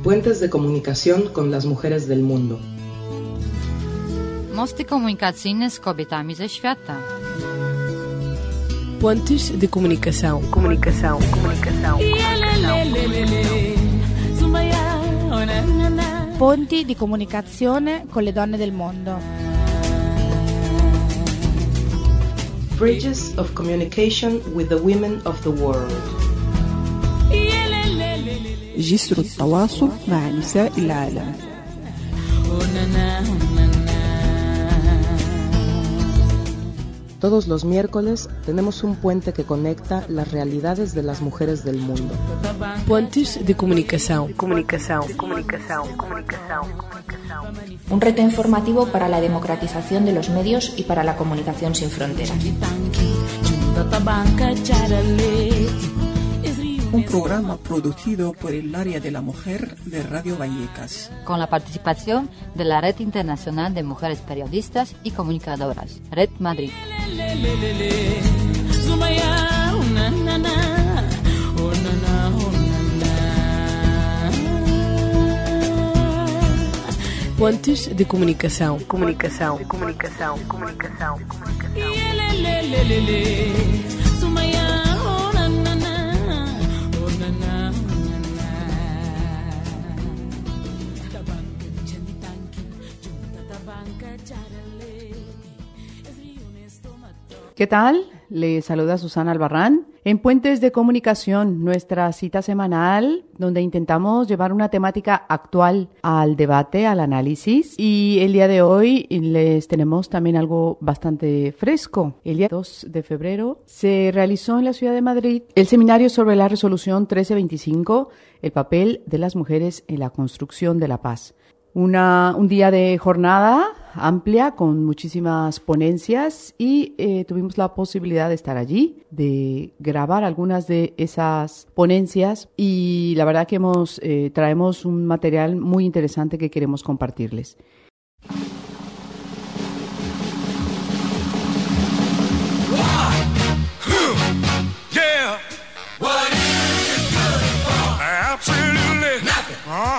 Puentes de comunicación con las mujeres del mundo. Mosty komunikacyjne z kobietami ze świata. Pontes de comunicação. Ponti di comunicazione con le donne del mondo. Bridges of communication with the women of the world. جسر التواصل مع نساء العالم. Todos los miércoles tenemos un puente que conecta las realidades de las mujeres del mundo. Pontes de comunicação. Un reto informativo para la democratización de los medios y para la comunicación sin fronteras. Un programa producido por el Área de la Mujer de Radio Vallecas. Con la participación de la Red Internacional de Mujeres Periodistas y Comunicadoras, Red Madrid. Pontes de comunicação. ¿Qué tal? Les saluda Susana Albarrán. En Puentes de Comunicación, nuestra cita semanal donde intentamos llevar una temática actual al debate, al análisis. Y el día de hoy les tenemos también algo bastante fresco. El día 2 de febrero se realizó en la ciudad de Madrid el seminario sobre la resolución 1325, el papel de las mujeres en la construcción de la paz. Un día de jornada amplia con muchísimas ponencias y tuvimos la posibilidad de estar allí, de grabar algunas de esas ponencias y la verdad que traemos un material muy interesante que queremos compartirles. Yeah. What is it good for? Absolutely nothing.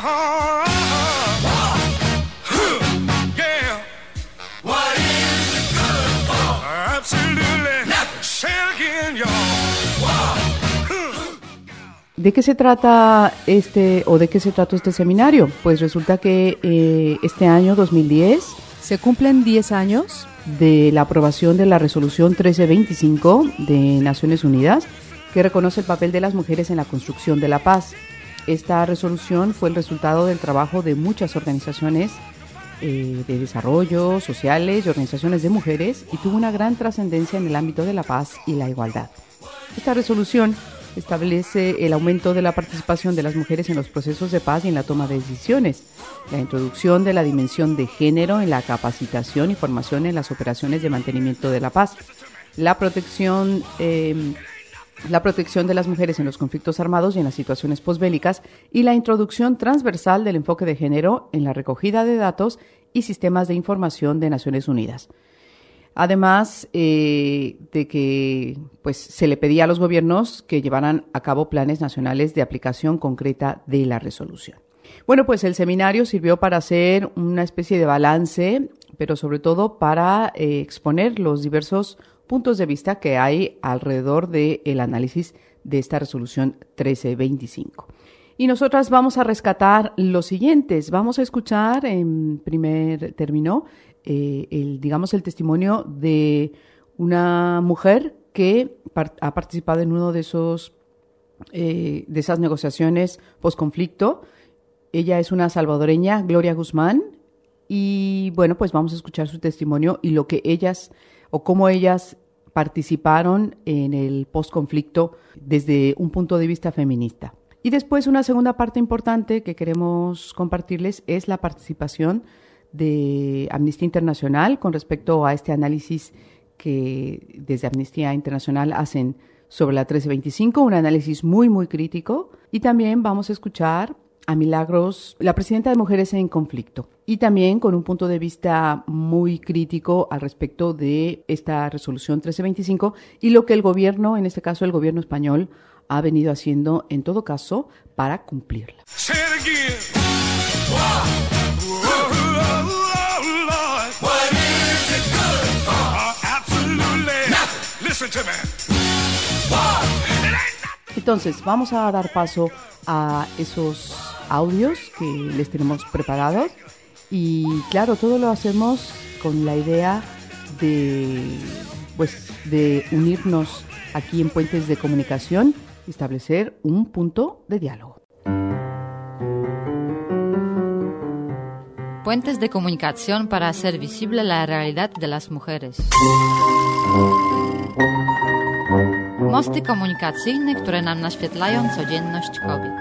¿De qué se trata de qué se trató este seminario? Pues resulta que este año 2010 se cumplen 10 años de la aprobación de la resolución 1325 de Naciones Unidas, que reconoce el papel de las mujeres en la construcción de la paz. Esta resolución fue el resultado del trabajo de muchas organizaciones de desarrollo, sociales y organizaciones de mujeres y tuvo una gran trascendencia en el ámbito de la paz y la igualdad. Esta resolución establece el aumento de la participación de las mujeres en los procesos de paz y en la toma de decisiones, la introducción de la dimensión de género en la capacitación y formación en las operaciones de mantenimiento de la paz, la protección de las mujeres en los conflictos armados y en las situaciones posbélicas y la introducción transversal del enfoque de género en la recogida de datos y sistemas de información de Naciones Unidas. Además de que se le pedía a los gobiernos que llevaran a cabo planes nacionales de aplicación concreta de la resolución. Bueno, pues el seminario sirvió para hacer una especie de balance, pero sobre todo para exponer los diversos puntos de vista que hay alrededor del análisis de esta resolución 1325. Y nosotras vamos a rescatar los siguientes. Vamos a escuchar en primer término el testimonio de una mujer que ha participado en uno de esas negociaciones posconflicto. Ella es una salvadoreña, Gloria Guzmán, y bueno, pues vamos a escuchar su testimonio y cómo ellas participaron en el posconflicto desde un punto de vista feminista. Y después una segunda parte importante que queremos compartirles es la participación de Amnistía Internacional con respecto a este análisis que desde Amnistía Internacional hacen sobre la 1325, un análisis muy, muy crítico. Y también vamos a escuchar a Milagros, la presidenta de Mujeres en Conflicto, y también con un punto de vista muy crítico al respecto de esta resolución 1325 y lo que el gobierno, en este caso el gobierno español, ha venido haciendo en todo caso para cumplirla. Entonces, vamos a dar paso a esos audios que les tenemos preparados y claro, todo lo hacemos con la idea de unirnos aquí en Puentes de Comunicación y establecer un punto de diálogo. Puentes de comunicación para hacer visible la realidad de las mujeres. Mosty komunikacyjne, które nam naświetlają codzienność kobiet.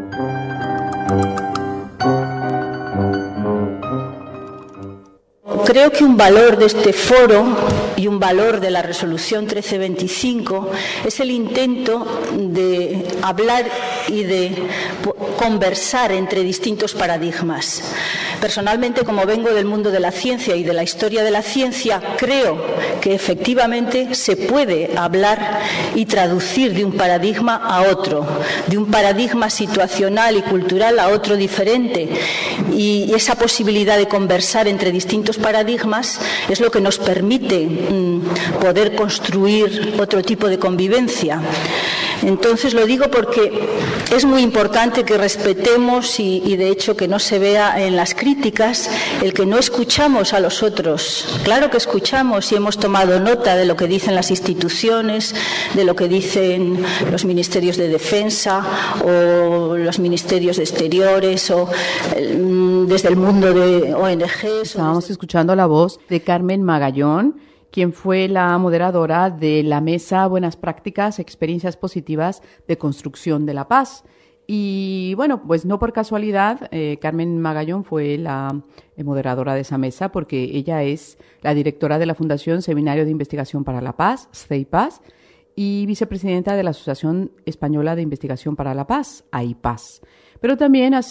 Creo que un valor de este foro y un valor de la resolución 1325 es el intento de hablar y de conversar entre distintos paradigmas. Personalmente, como vengo del mundo de la ciencia y de la historia de la ciencia, creo que efectivamente se puede hablar y traducir de un paradigma a otro, de un paradigma situacional y cultural a otro diferente. Y esa posibilidad de conversar entre distintos paradigmas es lo que nos permite poder construir otro tipo de convivencia. Entonces lo digo porque es muy importante que respetemos y de hecho que no se vea en las críticas el que no escuchamos a los otros. Claro que escuchamos y hemos tomado nota de lo que dicen las instituciones, de lo que dicen los ministerios de defensa o los ministerios de exteriores o desde el mundo de ONGs. Estábamos escuchando la voz de Carmen Magallón, quien fue la moderadora de la Mesa Buenas Prácticas, Experiencias Positivas de Construcción de la Paz. Y bueno, pues no por casualidad, Carmen Magallón fue la moderadora de esa mesa porque ella es la directora de la Fundación Seminario de Investigación para la Paz, CEIPAS, y vicepresidenta de la Asociación Española de Investigación para la Paz, AIPAS. Pero también es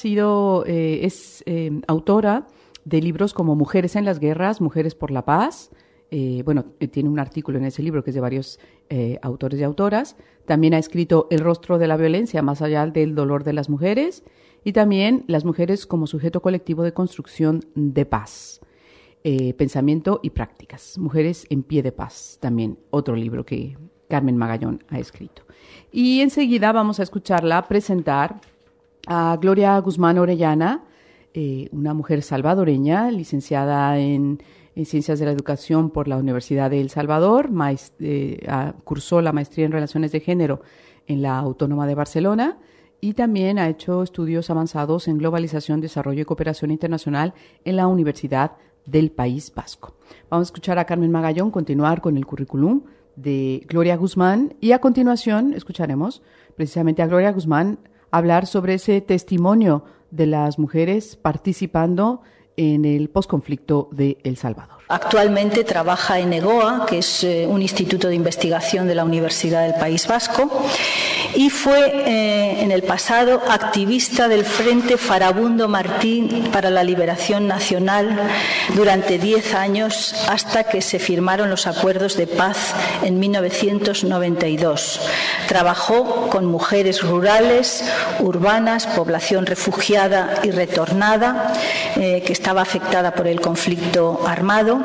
autora de libros como Mujeres en las Guerras, Mujeres por la Paz. Tiene un artículo en ese libro que es de varios autores y autoras. También ha escrito El rostro de la violencia, más allá del dolor de las mujeres, y también Las mujeres como sujeto colectivo de construcción de paz, pensamiento y prácticas. Mujeres en pie de paz, también otro libro que Carmen Magallón ha escrito. Y enseguida vamos a escucharla presentar a Gloria Guzmán Orellana, una mujer salvadoreña, licenciada en Ciencias de la Educación por la Universidad de El Salvador, cursó la maestría en Relaciones de Género en la Autónoma de Barcelona y también ha hecho estudios avanzados en Globalización, Desarrollo y Cooperación Internacional en la Universidad del País Vasco. Vamos a escuchar a Carmen Magallón continuar con el currículum de Gloria Guzmán y a continuación escucharemos precisamente a Gloria Guzmán hablar sobre ese testimonio de las mujeres participando en el posconflicto de El Salvador. Actualmente trabaja en EGOA, que es un instituto de investigación de la Universidad del País Vasco, y fue en el pasado activista del Frente Farabundo Martí para la Liberación Nacional durante 10 años hasta que se firmaron los acuerdos de paz en 1992. Trabajó con mujeres rurales, urbanas, población refugiada y retornada, que estaba afectada por el conflicto armado.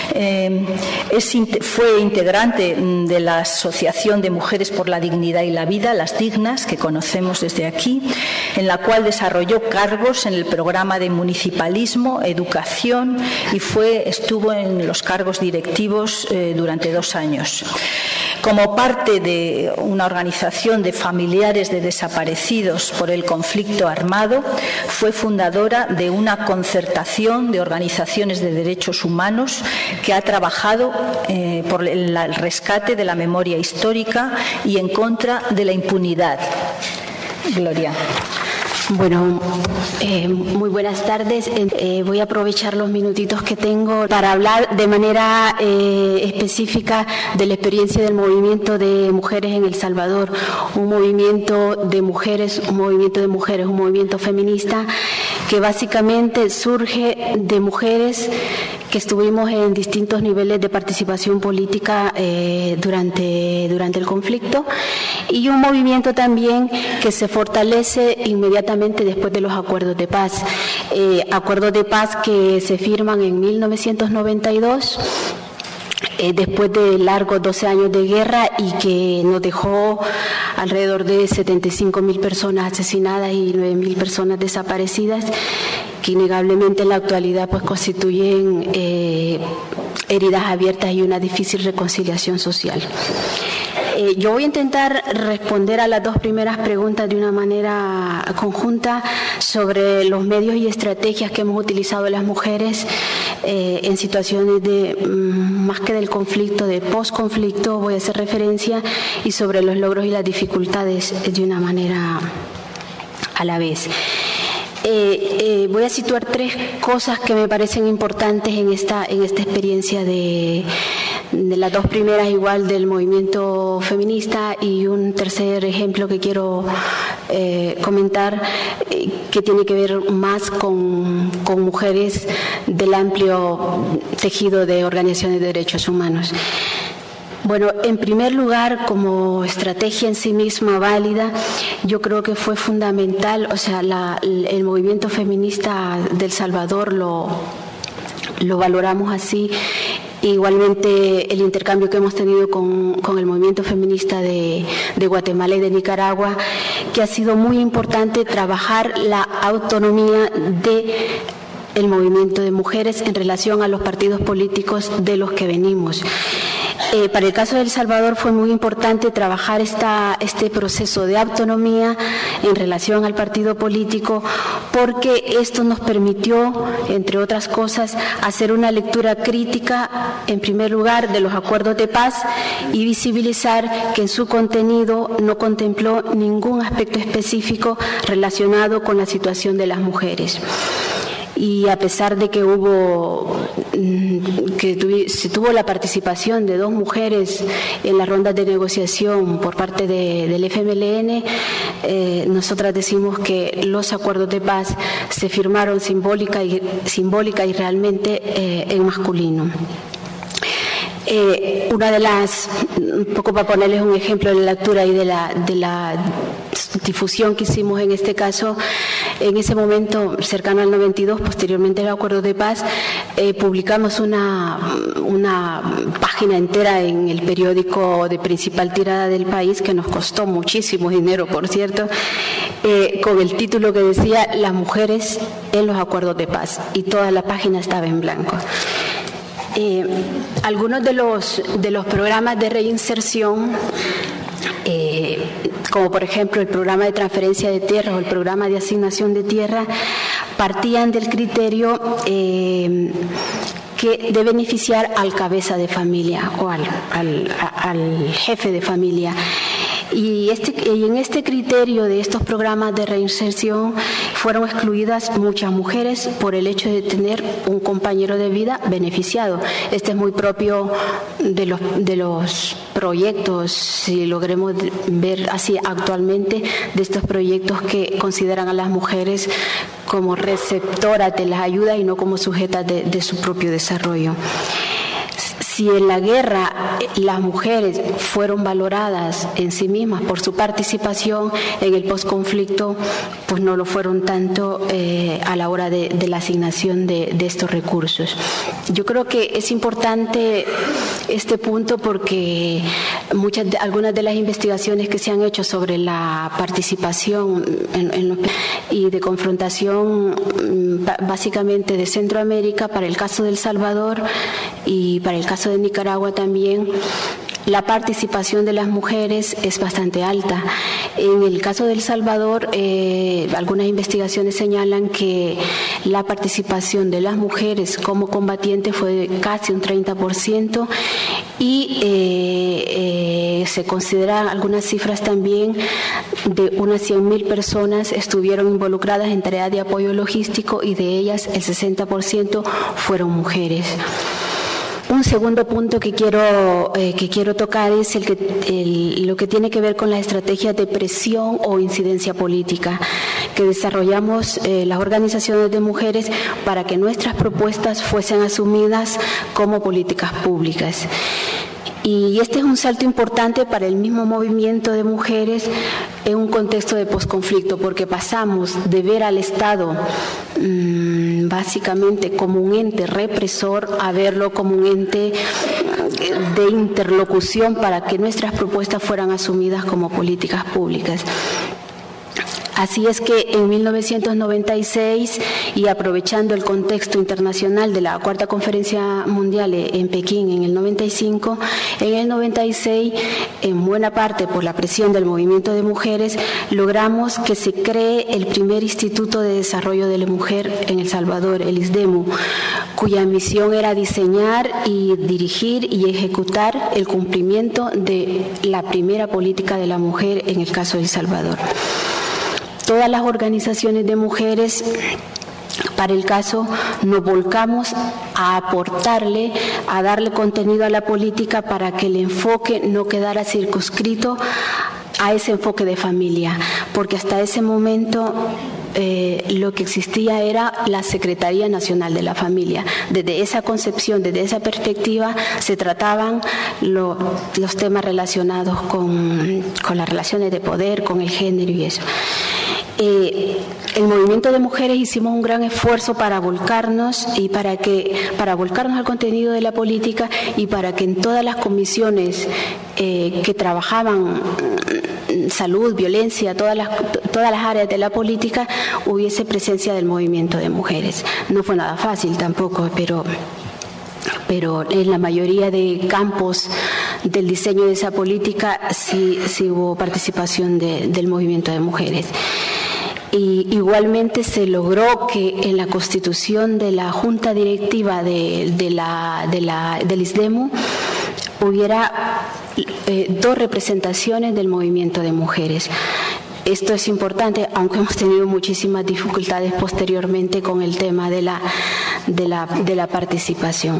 Fue integrante de la Asociación de Mujeres por la Dignidad y la Vida, Las Dignas, que conocemos desde aquí, en la cual desarrolló cargos en el programa de municipalismo, educación y estuvo en los cargos directivos durante 2 años. Como parte de una organización de familiares de desaparecidos por el conflicto armado, fue fundadora de una concertación de organizaciones de derechos humanos que ha trabajado por el rescate de la memoria histórica y en contra de la impunidad. Gloria. Bueno, muy buenas tardes. Voy a aprovechar los minutitos que tengo para hablar de manera específica de la experiencia del movimiento de mujeres en El Salvador, un movimiento de mujeres, un movimiento feminista que básicamente surge de mujeres que estuvimos en distintos niveles de participación política durante el conflicto, y un movimiento también que se fortalece inmediatamente después de los acuerdos de paz. Acuerdos de paz que se firman en 1992, después de largos 12 años de guerra, y que nos dejó alrededor de 75.000 personas asesinadas y 9.000 personas desaparecidas, que innegablemente en la actualidad pues constituyen heridas abiertas y una difícil reconciliación social. Yo voy a intentar responder a las dos primeras preguntas de una manera conjunta sobre los medios y estrategias que hemos utilizado las mujeres en situaciones de, más que del conflicto, de posconflicto, voy a hacer referencia, y sobre los logros y las dificultades de una manera a la vez. Voy a situar tres cosas que me parecen importantes en esta experiencia de las dos primeras, igual del movimiento feminista, y un tercer ejemplo que quiero comentar, que tiene que ver más con mujeres del amplio tejido de organizaciones de derechos humanos. Bueno, en primer lugar, como estrategia en sí misma válida, yo creo que fue fundamental, o sea, el movimiento feminista del Salvador lo valoramos así. Igualmente el intercambio que hemos tenido con el movimiento feminista de Guatemala y de Nicaragua, que ha sido muy importante trabajar la autonomía del movimiento de mujeres en relación a los partidos políticos de los que venimos. Para el caso de El Salvador fue muy importante trabajar este proceso de autonomía en relación al partido político, porque esto nos permitió, entre otras cosas, hacer una lectura crítica, en primer lugar, de los acuerdos de paz, y visibilizar que en su contenido no contempló ningún aspecto específico relacionado con la situación de las mujeres. Y a pesar de que se tuvo la participación de 2 mujeres en las rondas de negociación por parte del FMLN, nosotras decimos que los acuerdos de paz se firmaron simbólica y realmente en masculino. Una de las, un poco para ponerles un ejemplo de la lectura y de la difusión que hicimos en este caso, en ese momento cercano al 92, posteriormente al acuerdo de paz, publicamos una página entera en el periódico de principal tirada del país, que nos costó muchísimo dinero, por cierto, con el título que decía "Las mujeres en los acuerdos de paz", y toda la página estaba en blanco. Algunos de los programas de reinserción, como por ejemplo el programa de transferencia de tierra o el programa de asignación de tierra, partían del criterio que de beneficiar al cabeza de familia o al jefe de familia. Y en este criterio de estos programas de reinserción fueron excluidas muchas mujeres por el hecho de tener un compañero de vida beneficiado. Este es muy propio de los proyectos, si logremos ver así actualmente, de estos proyectos que consideran a las mujeres como receptoras de las ayudas y no como sujetas de su propio desarrollo. Si en la guerra las mujeres fueron valoradas en sí mismas por su participación, en el posconflicto pues no lo fueron tanto a la hora de la asignación de estos recursos. Yo creo que es importante este punto porque algunas de las investigaciones que se han hecho sobre la participación y de confrontación básicamente de Centroamérica, para el caso de El Salvador y para el caso de Nicaragua también, la participación de las mujeres es bastante alta. En el caso de El Salvador, algunas investigaciones señalan que la participación de las mujeres como combatientes fue de casi un 30%, y se consideran algunas cifras también de unas 100.000 personas estuvieron involucradas en tareas de apoyo logístico, y de ellas el 60% fueron mujeres. Un segundo punto que quiero tocar es lo que tiene que ver con las estrategias de presión o incidencia política que desarrollamos las organizaciones de mujeres para que nuestras propuestas fuesen asumidas como políticas públicas. Y este es un salto importante para el mismo movimiento de mujeres en un contexto de posconflicto, porque pasamos de ver al Estado básicamente como un ente represor a verlo como un ente de interlocución para que nuestras propuestas fueran asumidas como políticas públicas. Así es que en 1996, y aprovechando el contexto internacional de la Cuarta Conferencia Mundial en Pekín en el 95, en el 96, en buena parte por la presión del movimiento de mujeres, logramos que se cree el primer Instituto de Desarrollo de la Mujer en El Salvador, el ISDEMU, cuya misión era diseñar y dirigir y ejecutar el cumplimiento de la primera política de la mujer en el caso de El Salvador. Todas las organizaciones de mujeres, para el caso, nos volcamos a aportarle, a darle contenido a la política para que el enfoque no quedara circunscrito a ese enfoque de familia, porque hasta ese momento lo que existía era la Secretaría Nacional de la Familia. Desde esa concepción, desde esa perspectiva, se trataban los temas relacionados con las relaciones de poder, con el género y eso. El movimiento de mujeres hicimos un gran esfuerzo para volcarnos para volcarnos al contenido de la política y para que en todas las comisiones que trabajaban salud, violencia, todas las áreas de la política hubiese presencia del movimiento de mujeres. No fue nada fácil tampoco, pero en la mayoría de campos del diseño de esa política sí hubo participación del movimiento de mujeres. Y igualmente se logró que en la constitución de la junta directiva del ISDEMU hubiera 2 representaciones del movimiento de mujeres. Esto es importante, aunque hemos tenido muchísimas dificultades posteriormente con el tema de la participación.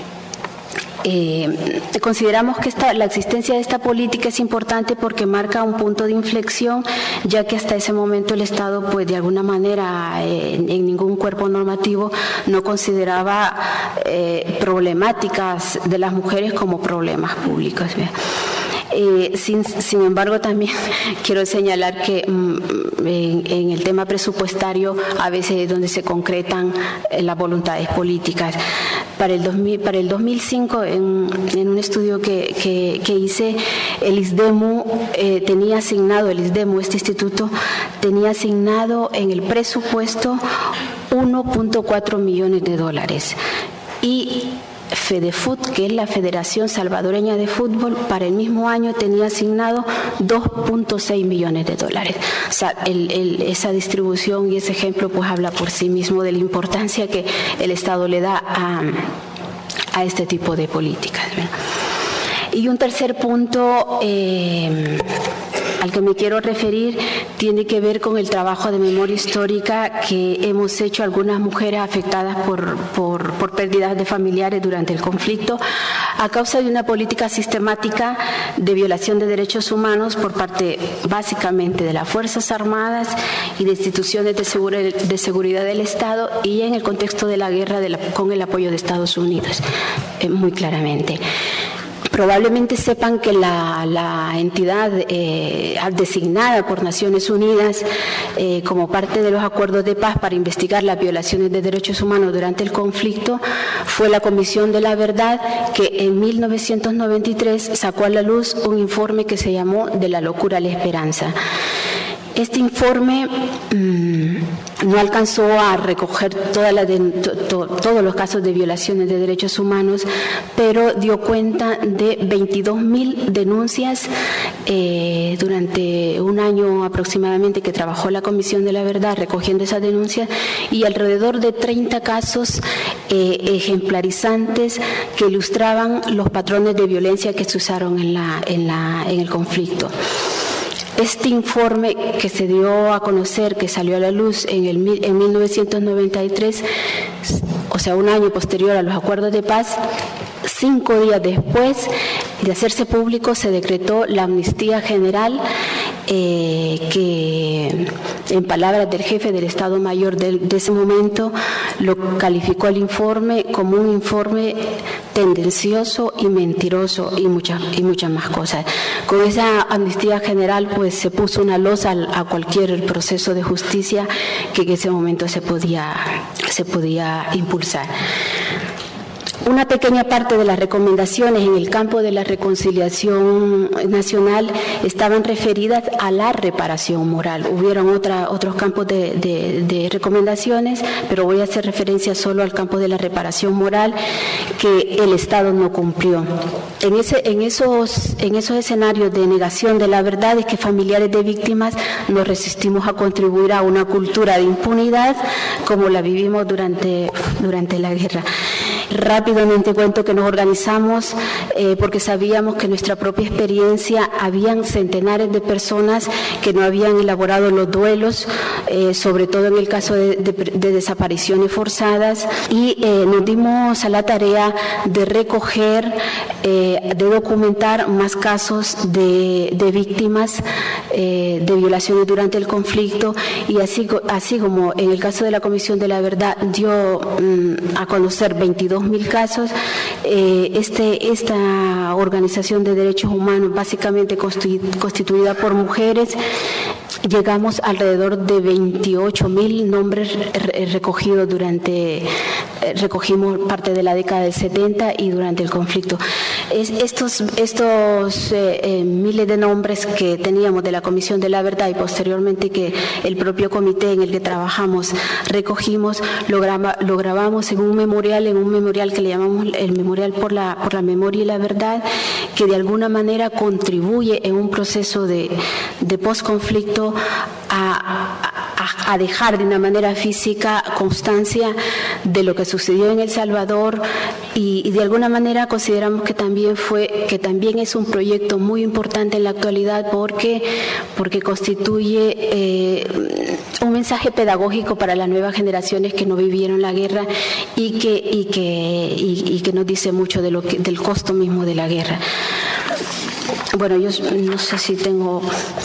Consideramos que la existencia de esta política es importante porque marca un punto de inflexión, ya que hasta ese momento el Estado, pues de alguna manera, en ningún cuerpo normativo no consideraba problemáticas de las mujeres como problemas públicos. Sin embargo, también quiero señalar que en el tema presupuestario a veces es donde se concretan las voluntades políticas. Para el 2005, en un estudio que hice, el ISDEMU tenía asignado, este instituto tenía asignado en el presupuesto $1.4 millones. Y FEDEFUT, que es la Federación Salvadoreña de Fútbol, para el mismo año tenía asignado $2.6 millones. O sea, esa distribución y ese ejemplo pues habla por sí mismo de la importancia que el Estado le da a este tipo de políticas, ¿verdad? Y un tercer punto al que me quiero referir tiene que ver con el trabajo de memoria histórica que hemos hecho algunas mujeres afectadas por pérdidas de familiares durante el conflicto a causa de una política sistemática de violación de derechos humanos por parte básicamente de las Fuerzas Armadas y de instituciones de seguridad del Estado y en el contexto de la guerra con el apoyo de Estados Unidos, muy claramente. Probablemente sepan que la entidad designada por Naciones Unidas como parte de los acuerdos de paz para investigar las violaciones de derechos humanos durante el conflicto fue la Comisión de la Verdad, que en 1993 sacó a la luz un informe que se llamó De la locura a la esperanza. Este informe no alcanzó a recoger todos los casos de violaciones de derechos humanos, pero dio cuenta de 22.000 denuncias durante un año aproximadamente que trabajó la Comisión de la Verdad recogiendo esas denuncias y alrededor de 30 casos ejemplarizantes que ilustraban los patrones de violencia que se usaron en el conflicto. Este informe que se dio a conocer, que salió a la luz en 1993, o sea, un año posterior a los acuerdos de paz, 5 días después de hacerse público se decretó la amnistía general, que en palabras del jefe del Estado Mayor de ese momento lo calificó el informe como un informe tendencioso y mentiroso y muchas más cosas. Con esa amnistía general pues se puso una losa a cualquier proceso de justicia que en ese momento se podía impulsar. Una pequeña parte de las recomendaciones en el campo de la reconciliación nacional estaban referidas a la reparación moral. Hubieron otros campos de recomendaciones, pero voy a hacer referencia solo al campo de la reparación moral que el Estado no cumplió. En esos escenarios de negación de la verdad es que familiares de víctimas nos resistimos a contribuir a una cultura de impunidad como la vivimos durante la guerra. Rápidamente cuento que nos organizamos porque sabíamos que en nuestra propia experiencia habían centenares de personas que no habían elaborado los duelos, sobre todo en el caso de desapariciones forzadas, y nos dimos a la tarea de recoger, de documentar más casos de víctimas de violaciones durante el conflicto, y así como en el caso de la Comisión de la Verdad dio a conocer 22.000 casos, esta organización de derechos humanos básicamente constituida por mujeres, llegamos alrededor de 28.000 nombres recogidos recogimos parte de la década del 70 y durante el conflicto. Estos miles de nombres que teníamos de la Comisión de la Verdad y posteriormente que el propio comité en el que trabajamos recogimos, lo grabamos en un memorial que le llamamos el Memorial por la Memoria y la Verdad, que de alguna manera contribuye en un proceso de posconflicto a dejar de una manera física constancia de lo que sucedió en El Salvador, y de alguna manera consideramos que también es un proyecto muy importante en la actualidad porque constituye un mensaje pedagógico para las nuevas generaciones que no vivieron la guerra y que nos dice mucho del costo mismo de la guerra. Bueno, yo no sé si tengo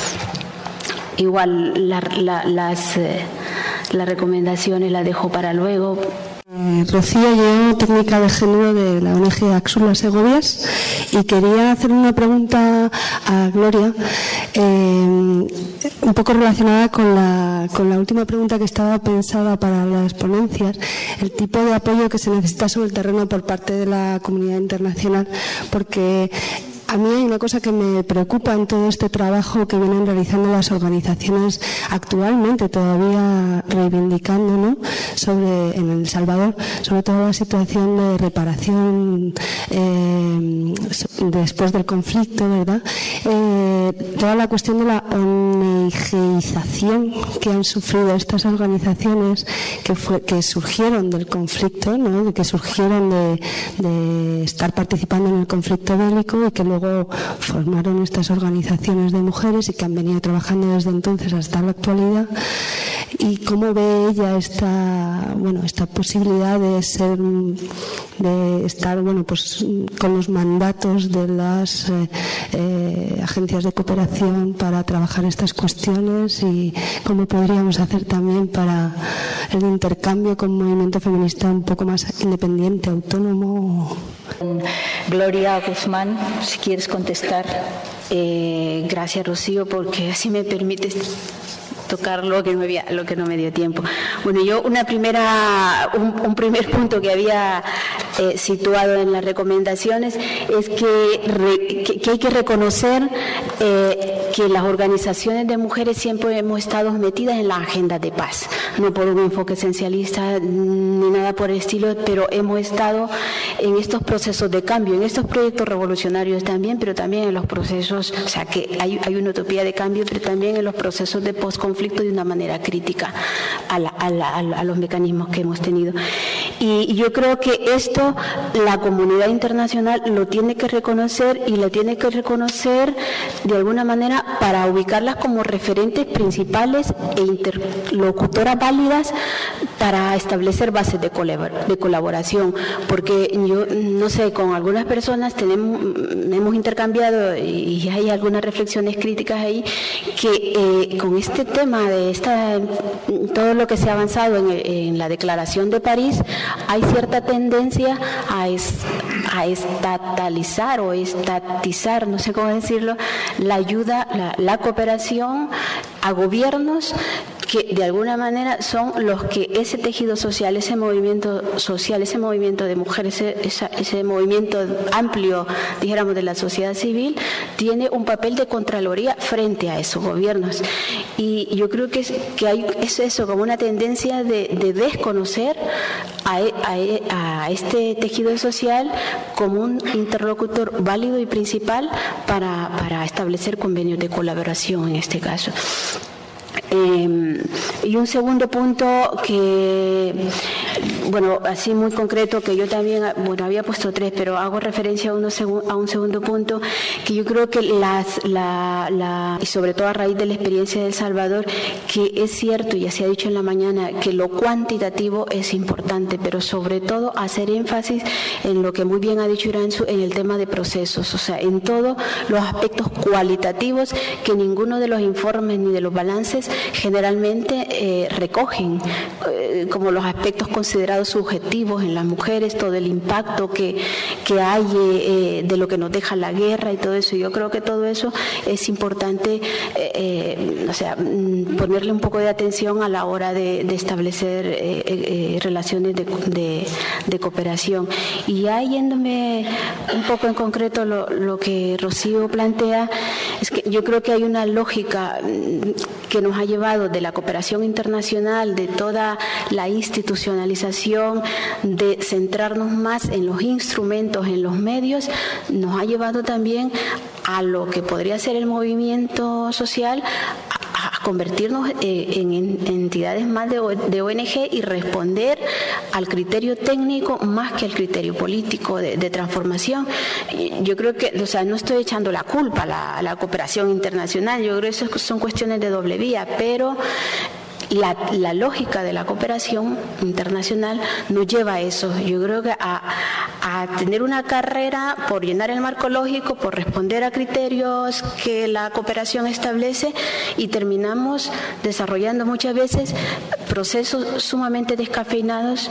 igual las recomendaciones las dejo para luego. Rocío, yo técnica de género de la ONG Axur Las Segovias, y quería hacer una pregunta a Gloria un poco relacionada con la última pregunta que estaba pensada para las ponencias, el tipo de apoyo que se necesita sobre el terreno por parte de la comunidad internacional, porque a mí hay una cosa que me preocupa en todo este trabajo que vienen realizando las organizaciones actualmente, todavía reivindicando, ¿no?, en El Salvador, sobre todo la situación de reparación después del conflicto, ¿verdad? Toda la cuestión de la ONGización que han sufrido estas organizaciones que surgieron del conflicto, ¿no?, que surgieron de estar participando en el conflicto bélico y que luego formaron estas organizaciones de mujeres y que han venido trabajando desde entonces hasta la actualidad. ¿Y cómo ve ella esta posibilidad de estar pues con los mandatos de las agencias de cooperación para trabajar estas cuestiones, y cómo podríamos hacer también para el intercambio con un movimiento feminista un poco más independiente, autónomo? Gloria Guzmán, si quieres contestar. Gracias, Rocío, porque así me permites tocar lo que no me dio tiempo. Bueno, yo un primer punto que había situado en las recomendaciones es que hay que reconocer que las organizaciones de mujeres siempre hemos estado metidas en la agenda de paz, no por un enfoque esencialista ni nada por el estilo, pero hemos estado en estos procesos de cambio, en estos proyectos revolucionarios también, pero también en los procesos, o sea que hay una utopía de cambio, pero también en los procesos de posconflicto de una manera crítica a los mecanismos que hemos tenido. Y yo creo que esto la comunidad internacional lo tiene que reconocer, y lo tiene que reconocer de alguna manera para ubicarlas como referentes principales e interlocutoras válidas para establecer bases de colaboración, porque yo no sé, con algunas personas hemos intercambiado y hay algunas reflexiones críticas ahí que con este tema de todo lo que se ha avanzado en la Declaración de París, hay cierta tendencia a estatalizar o estatizar, no sé cómo decirlo, la ayuda, la cooperación a gobiernos que de alguna manera son los que ese tejido social, ese movimiento de mujeres, ese movimiento amplio, dijéramos, de la sociedad civil, tiene un papel de contraloría frente a esos gobiernos. Y yo creo que es eso, como una tendencia de desconocer a este tejido social como un interlocutor válido y principal para establecer convenios de colaboración en este caso. Y un segundo punto que, bueno, así muy concreto, que yo también, bueno, había puesto 3, pero hago referencia a un segundo punto, que yo creo que y sobre todo a raíz de la experiencia de El Salvador, que es cierto, ya se ha dicho en la mañana, que lo cuantitativo es importante, pero sobre todo hacer énfasis en lo que muy bien ha dicho Iranzu, en el tema de procesos, o sea, en todos los aspectos cualitativos que ninguno de los informes ni de los balances generalmente recogen, como los aspectos considerados subjetivos en las mujeres, todo el impacto que hay de lo que nos deja la guerra y todo eso. Yo creo que todo eso es importante, o sea, ponerle un poco de atención a la hora de establecer relaciones de cooperación. Y ya yéndome un poco en concreto lo que Rocío plantea, es que yo creo que hay una lógica que nos ha llevado de la cooperación internacional, de toda la institucionalización, de centrarnos más en los instrumentos, en los medios, nos ha llevado también a lo que podría ser el movimiento social, a convertirnos en entidades más de ONG y responder al criterio técnico más que al criterio político de transformación. Yo creo que, o sea, no estoy echando la culpa a la cooperación internacional, yo creo que eso son cuestiones de doble vía, pero la lógica de la cooperación internacional nos lleva a eso. Yo creo que a tener una carrera por llenar el marco lógico, por responder a criterios que la cooperación establece, y terminamos desarrollando muchas veces procesos sumamente descafeinados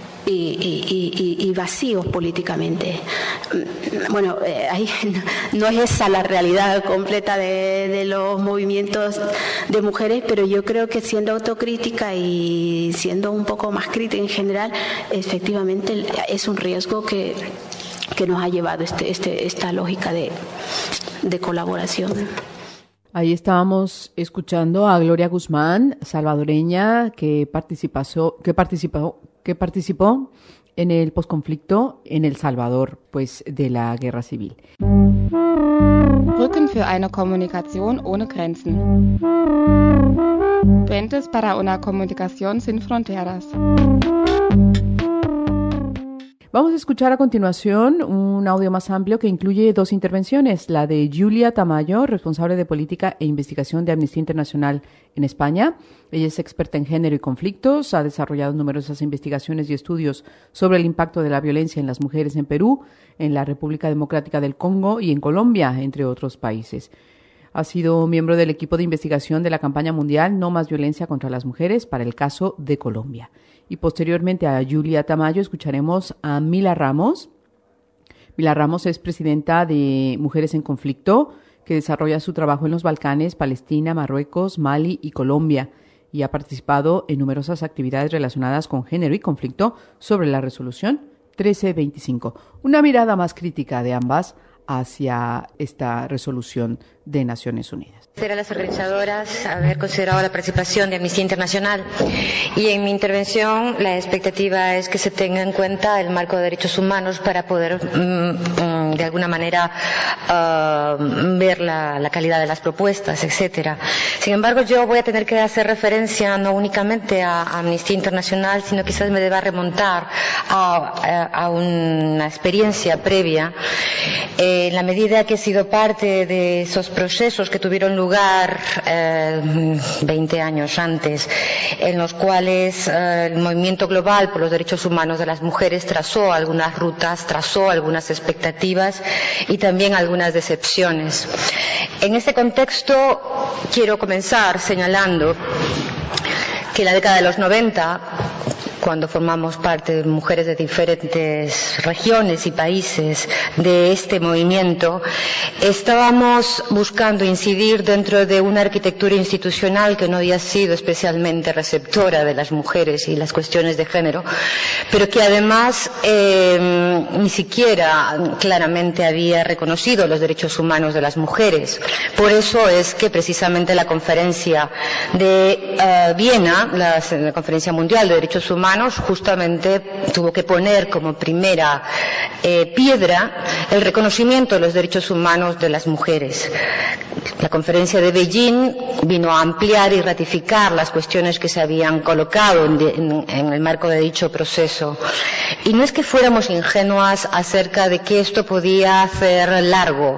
y vacíos políticamente. Bueno, ahí no es esa la realidad completa de los movimientos de mujeres, pero yo creo que siendo autocrítica y siendo un poco más crítica en general, efectivamente es un riesgo que nos ha llevado esta lógica de colaboración. Ahí estábamos escuchando a Gloria Guzmán, salvadoreña, que participó en el posconflicto en El Salvador, pues de la guerra civil. Brücken für eine Kommunikation ohne Grenzen. Puentes para una comunicación sin fronteras. Vamos a escuchar a continuación un audio más amplio que incluye 2 intervenciones, la de Julia Tamayo, responsable de Política e Investigación de Amnistía Internacional en España. Ella es experta en género y conflictos, ha desarrollado numerosas investigaciones y estudios sobre el impacto de la violencia en las mujeres en Perú, en la República Democrática del Congo y en Colombia, entre otros países. Ha sido miembro del equipo de investigación de la campaña mundial No Más Violencia contra las Mujeres para el caso de Colombia. Y posteriormente a Julia Tamayo escucharemos a Mila Ramos. Mila Ramos es presidenta de Mujeres en Conflicto, que desarrolla su trabajo en los Balcanes, Palestina, Marruecos, Mali y Colombia, y ha participado en numerosas actividades relacionadas con género y conflicto sobre la resolución 1325. Una mirada más crítica de ambas hacia esta resolución de Naciones Unidas. A las organizadoras haber considerado la participación de Amnistía Internacional, y en mi intervención la expectativa es que se tenga en cuenta el marco de derechos humanos para poder de alguna manera ver la calidad de las propuestas, etcétera. Sin embargo, yo voy a tener que hacer referencia no únicamente a Amnistía Internacional, sino quizás me deba remontar a una experiencia previa, en la medida que he sido parte de esos procesos que tuvieron lugar 20 años antes en los cuales el movimiento global por los derechos humanos de las mujeres trazó algunas rutas, trazó algunas expectativas y también algunas decepciones. En este contexto quiero comenzar señalando que en la década de los 90, cuando formamos parte de mujeres de diferentes regiones y países de este movimiento, estábamos buscando incidir dentro de una arquitectura institucional que no había sido especialmente receptora de las mujeres y las cuestiones de género, pero que además ni siquiera claramente había reconocido los derechos humanos de las mujeres. Por eso es que precisamente la conferencia de Viena, la Conferencia Mundial de Derechos Humanos, justamente tuvo que poner como primera piedra el reconocimiento de los derechos humanos de las mujeres. La conferencia de Beijing vino a ampliar y ratificar las cuestiones que se habían colocado en el marco de dicho proceso. Y no es que fuéramos ingenuas acerca de que esto podía ser largo.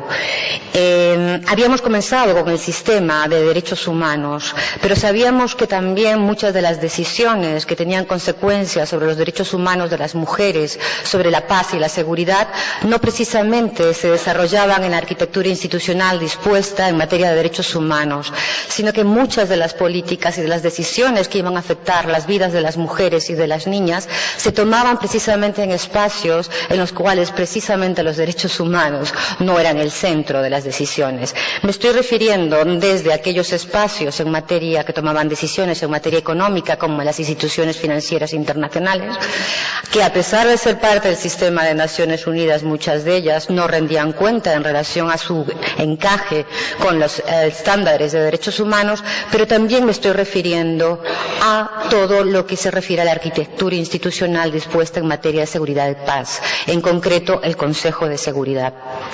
Habíamos comenzado con el sistema de derechos humanos, pero sabíamos que también muchas de las decisiones que tenían consecuencias sobre los derechos humanos de las mujeres, sobre la paz y la seguridad, no precisamente se desarrollaban en la arquitectura institucional dispuesta en materia de derechos humanos, sino que muchas de las políticas y de las decisiones que iban a afectar las vidas de las mujeres y de las niñas se tomaban precisamente en espacios en los cuales precisamente los derechos humanos no eran el centro de las decisiones. Me estoy refiriendo desde aquellos espacios en materia que tomaban decisiones en materia económica, como las instituciones financieras internacionales, que a pesar de ser parte del sistema de Naciones Unidas, muchas de ellas no rendían cuenta en relación a su encaje con los estándares de derechos humanos, pero también me estoy refiriendo a todo lo que se refiere a la arquitectura institucional dispuesta en materia de seguridad y paz, en concreto el Consejo de Seguridad.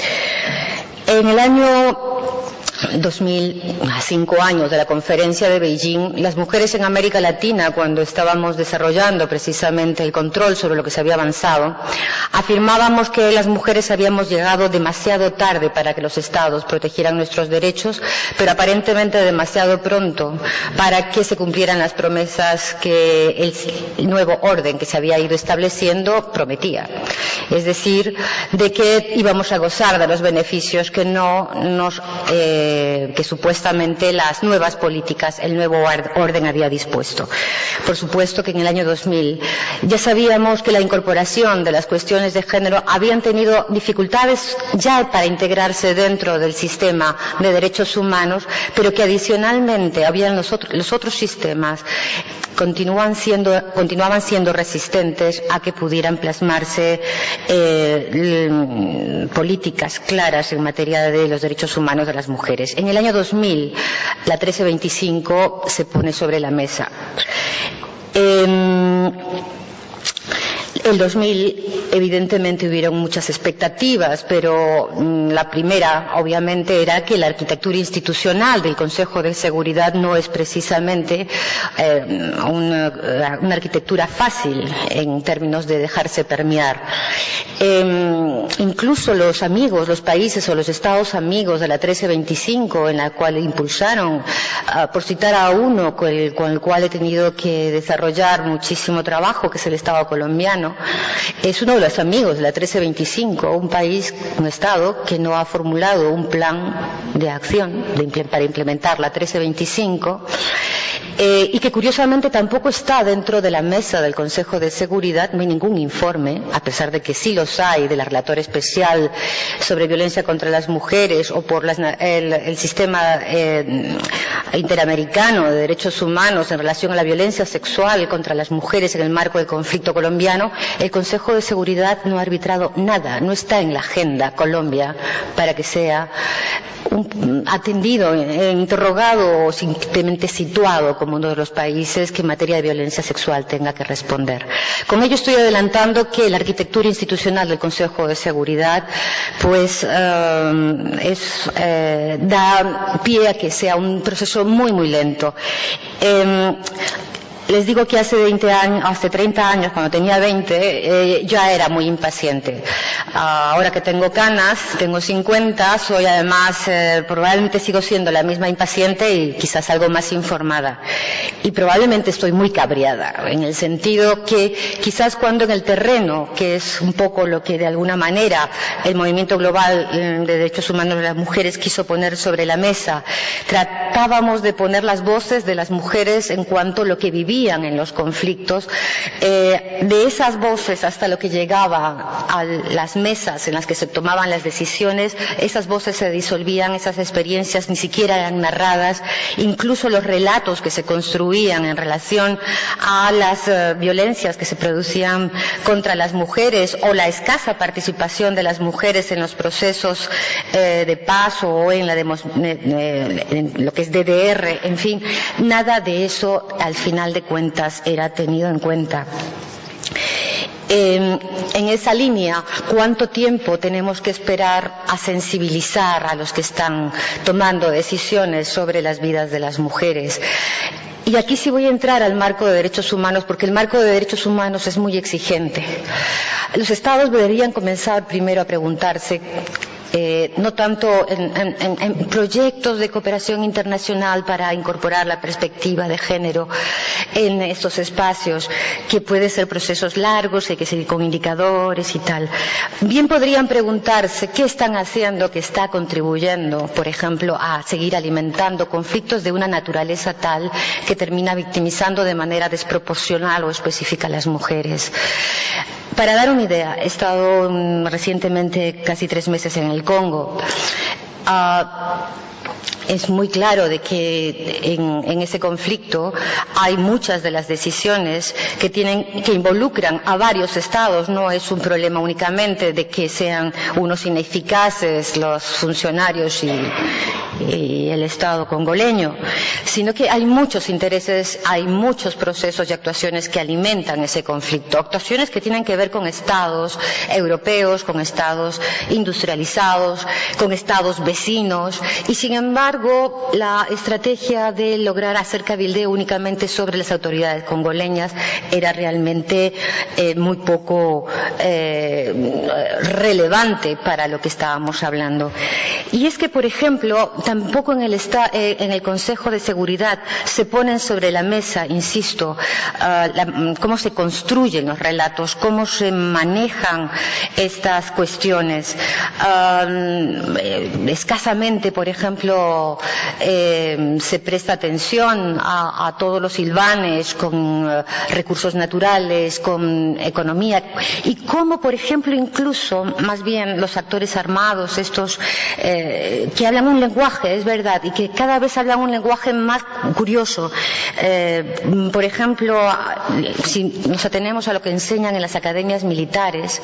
En el año 2000, a 5 años de la conferencia de Beijing, las mujeres en América Latina, cuando estábamos desarrollando precisamente el control sobre lo que se había avanzado, afirmábamos que las mujeres habíamos llegado demasiado tarde para que los Estados protegieran nuestros derechos, pero aparentemente demasiado pronto para que se cumplieran las promesas que el nuevo orden que se había ido estableciendo prometía. Es decir, de que íbamos a gozar de los beneficios que que supuestamente las nuevas políticas, el nuevo orden había dispuesto. Por supuesto que en el año 2000 ya sabíamos que la incorporación de las cuestiones de género habían tenido dificultades ya para integrarse dentro del sistema de derechos humanos, pero que adicionalmente habían los otros sistemas continuaban siendo resistentes a que pudieran plasmarse políticas claras en materia de los derechos humanos de las mujeres. En el año 2000, la 1325 se pone sobre la mesa. El 2000, evidentemente, hubieron muchas expectativas, pero la primera, obviamente, era que la arquitectura institucional del Consejo de Seguridad no es precisamente una arquitectura fácil en términos de dejarse permear. Incluso los amigos, los países o los estados amigos de la 1325, en la cual impulsaron, por citar a uno con el cual he tenido que desarrollar muchísimo trabajo, que es el Estado colombiano, es uno de los amigos de la 1325, un Estado que no ha formulado un plan de acción para implementar la 1325, y que curiosamente tampoco está dentro de la mesa del Consejo de Seguridad. No hay ningún informe, a pesar de que sí los hay, de la relatora especial sobre violencia contra las mujeres o por el sistema interamericano de derechos humanos en relación a la violencia sexual contra las mujeres en el marco del conflicto colombiano. El Consejo de Seguridad no ha arbitrado nada, no está en la agenda Colombia para que sea atendido, interrogado o simplemente situado como uno de los países que en materia de violencia sexual tenga que responder. Con ello estoy adelantando que la arquitectura institucional del Consejo de Seguridad da pie a que sea un proceso muy, muy lento. Les digo que hace 30 años, cuando tenía 20, ya era muy impaciente. Ahora que tengo canas, tengo 50, soy además, probablemente sigo siendo la misma impaciente y quizás algo más informada. Y probablemente estoy muy cabreada, en el sentido que quizás cuando en el terreno, que es un poco lo que de alguna manera el movimiento global de derechos humanos de las mujeres quiso poner sobre la mesa, tratábamos de poner las voces de las mujeres en cuanto a lo que vivían en los conflictos, de esas voces hasta lo que llegaba a las mesas en las que se tomaban las decisiones, esas voces se disolvían, esas experiencias ni siquiera eran narradas, incluso los relatos que se construían en relación a las violencias que se producían contra las mujeres o la escasa participación de las mujeres en los procesos de paz o en lo que es DDR, en fin, nada de eso al final de cuentas era tenido en cuenta. En esa línea, ¿cuánto tiempo tenemos que esperar a sensibilizar a los que están tomando decisiones sobre las vidas de las mujeres? Y aquí sí voy a entrar al marco de derechos humanos, porque el marco de derechos humanos es muy exigente. Los Estados deberían comenzar primero a preguntarse, no tanto en proyectos de cooperación internacional para incorporar la perspectiva de género en estos espacios, que puede ser procesos largos, hay que seguir con indicadores y tal. Bien podrían preguntarse qué están haciendo que está contribuyendo, por ejemplo, a seguir alimentando conflictos de una naturaleza tal que termina victimizando de manera desproporcional o específica a las mujeres. Para dar una idea, he estado recientemente casi 3 meses en el Congo. Es muy claro de que en ese conflicto hay muchas de las decisiones que involucran a varios estados. No es un problema únicamente de que sean unos ineficaces los funcionarios y el Estado congoleño, sino que hay muchos intereses, hay muchos procesos y actuaciones que alimentan ese conflicto. Actuaciones que tienen que ver con estados europeos, con estados industrializados, con estados vecinos, y sin embargo la estrategia de lograr hacer cabildeo únicamente sobre las autoridades congoleñas era realmente muy poco relevante para lo que estábamos hablando. Y es que, por ejemplo, tampoco en el Consejo de Seguridad se ponen sobre la mesa, insisto, cómo se construyen los relatos, cómo se manejan estas cuestiones. Escasamente, por ejemplo, se presta atención a todos los hilvanes con recursos naturales, con economía, y cómo, por ejemplo, incluso, más bien, los actores armados, estos que hablan un lenguaje, es verdad, y que cada vez hablan un lenguaje más curioso. Por ejemplo, si nos atenemos a lo que enseñan en las academias militares,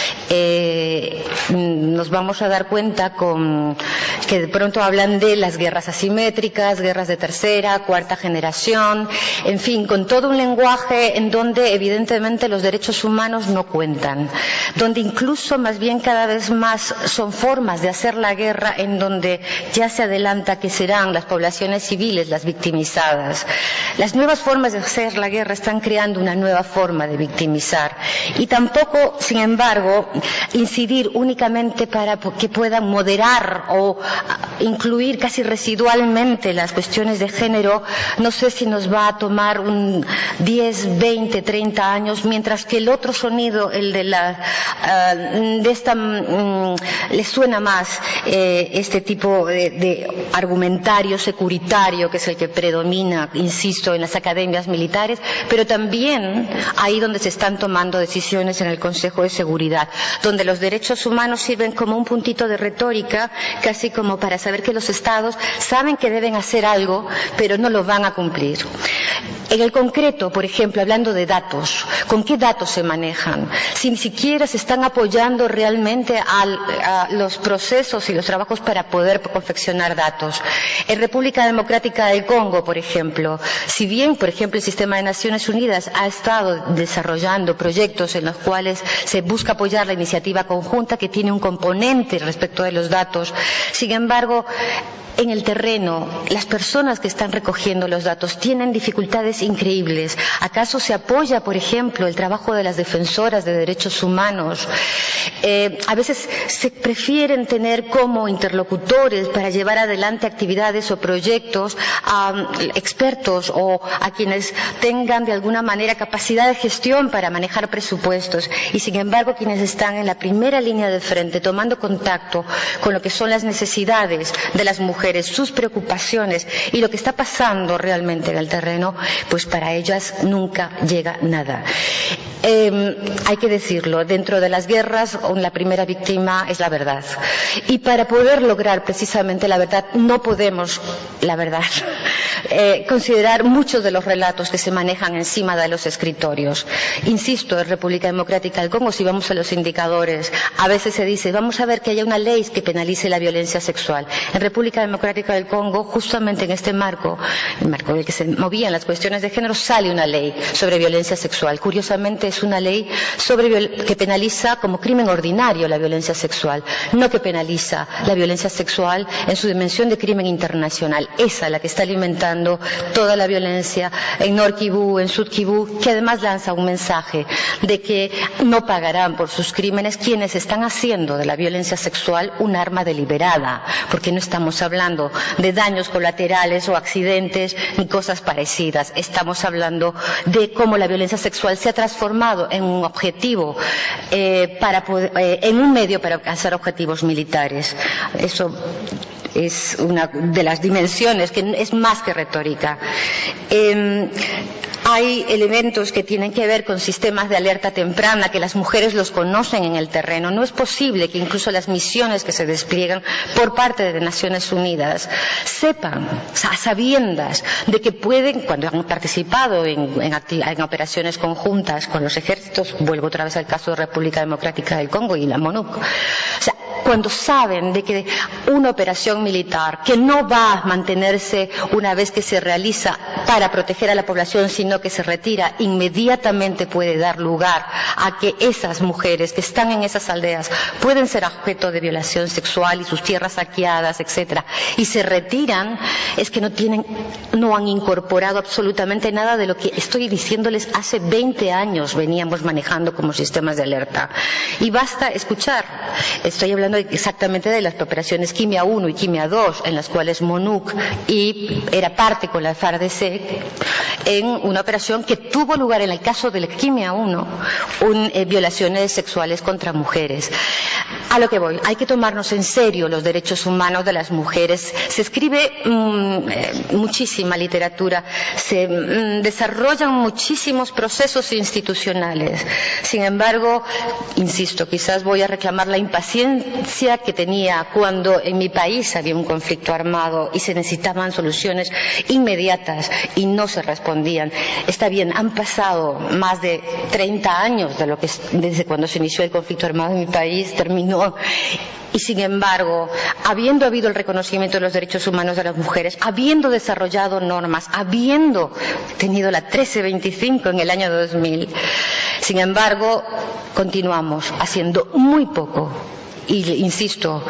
nos vamos a dar cuenta que de pronto hablan de las guerras asimétricas, guerras de tercera, cuarta generación, en fin, con todo un lenguaje en donde evidentemente los derechos humanos no cuentan, donde incluso más bien cada vez más son formas de hacer la guerra en donde ya se adelanta que serán las poblaciones civiles las victimizadas. Las nuevas formas de hacer la guerra están creando una nueva forma de victimizar, y tampoco, sin embargo, incidir únicamente para que puedan moderar o incluir casi residualmente las cuestiones de género. No sé si nos va a tomar 10, 20, 30 años, mientras que el otro sonido, el de le suena más este tipo de argumentario securitario, que es el que predomina, insisto, en las academias militares, pero también ahí donde se están tomando decisiones en el Consejo de Seguridad, donde los derechos humanos sirven como un puntito de retórica, casi como para saber que los estados saben que deben hacer algo, pero no lo van a cumplir. En el concreto, por ejemplo, hablando de datos, ¿con qué datos se manejan? Si ni siquiera se están apoyando realmente a los procesos y los trabajos para poder confeccionar datos. En República Democrática del Congo, por ejemplo, si bien, por ejemplo, el Sistema de Naciones Unidas ha estado desarrollando proyectos en los cuales se busca apoyar la iniciativa conjunta, que tiene un componente respecto de los datos, sin embargo, en el terreno, las personas que están recogiendo los datos tienen dificultades increíbles. ¿Acaso se apoya, por ejemplo, el trabajo de las defensoras de derechos humanos? A veces se prefieren tener como interlocutores para llevar adelante actividades o proyectos a expertos o a quienes tengan de alguna manera capacidad de gestión para manejar presupuestos, y sin embargo quienes están en la primera línea de frente tomando contacto con lo que son las necesidades de las mujeres, sus preocupaciones y lo que está pasando realmente en el terreno, pues para ellas nunca llega nada. Hay que decirlo, dentro de las guerras la primera víctima es la verdad, y para poder lograr precisamente la verdad no podemos, la verdad, considerar muchos de los relatos que se manejan encima de los escritorios. Insisto, en República Democrática del Congo, si vamos a los indicadores, a veces se dice, vamos a ver que haya una ley que penalice la violencia sexual. En República Democrática del Congo, justamente en este marco, el marco en el que se movían las cuestiones de género, sale una ley sobre violencia sexual. Curiosamente, es una ley que penaliza como crimen ordinario la violencia sexual, no que penaliza la violencia sexual en su dimensión de crimen internacional. Esa la que está alimentando toda la violencia en Nord Kivu, en Sud Kivu, que además lanza un mensaje de que no pagarán por sus crímenes quienes están haciendo de la violencia sexual un arma deliberada, porque no estamos hablando de daños colaterales o accidentes ni cosas parecidas. Estamos hablando de cómo la violencia sexual se ha transformado en un objetivo en un medio para alcanzar objetivos militares. Eso es una de las dimensiones que es más que retórica. Hay elementos que tienen que ver con sistemas de alerta temprana, que las mujeres los conocen en el terreno. No es posible que incluso las misiones que se despliegan por parte de Naciones Unidas sepan, a sabiendas, de que pueden, cuando han participado en operaciones conjuntas con los ejércitos, vuelvo otra vez al caso de República Democrática del Congo y la MONUC, cuando saben de que una operación militar que no va a mantenerse una vez que se realiza para proteger a la población, sino que se retira, inmediatamente puede dar lugar a que esas mujeres que están en esas aldeas pueden ser objeto de violación sexual y sus tierras saqueadas, etcétera, y se retiran, es que no han incorporado absolutamente nada de lo que estoy diciéndoles hace 20 años veníamos manejando como sistemas de alerta. Y basta escuchar, estoy hablando exactamente de las operaciones Quimia 1 y Quimia 2, en las cuales MONUC era parte con la FARDC en una operación que tuvo lugar en el caso de la Quimia 1, violaciones sexuales contra mujeres. A lo que voy, hay que tomarnos en serio los derechos humanos de las mujeres. Se escribe muchísima literatura, se desarrollan muchísimos procesos institucionales. Sin embargo, insisto, quizás voy a reclamar la impaciencia que tenía cuando en mi país había un conflicto armado y se necesitaban soluciones inmediatas y no se respondían. Está bien, han pasado más de 30 años desde cuando se inició el conflicto armado en mi país, terminó. Y sin embargo, habiendo habido el reconocimiento de los derechos humanos de las mujeres, habiendo desarrollado normas, habiendo tenido la 1325 en el año 2000, sin embargo, continuamos haciendo muy poco. Y insisto,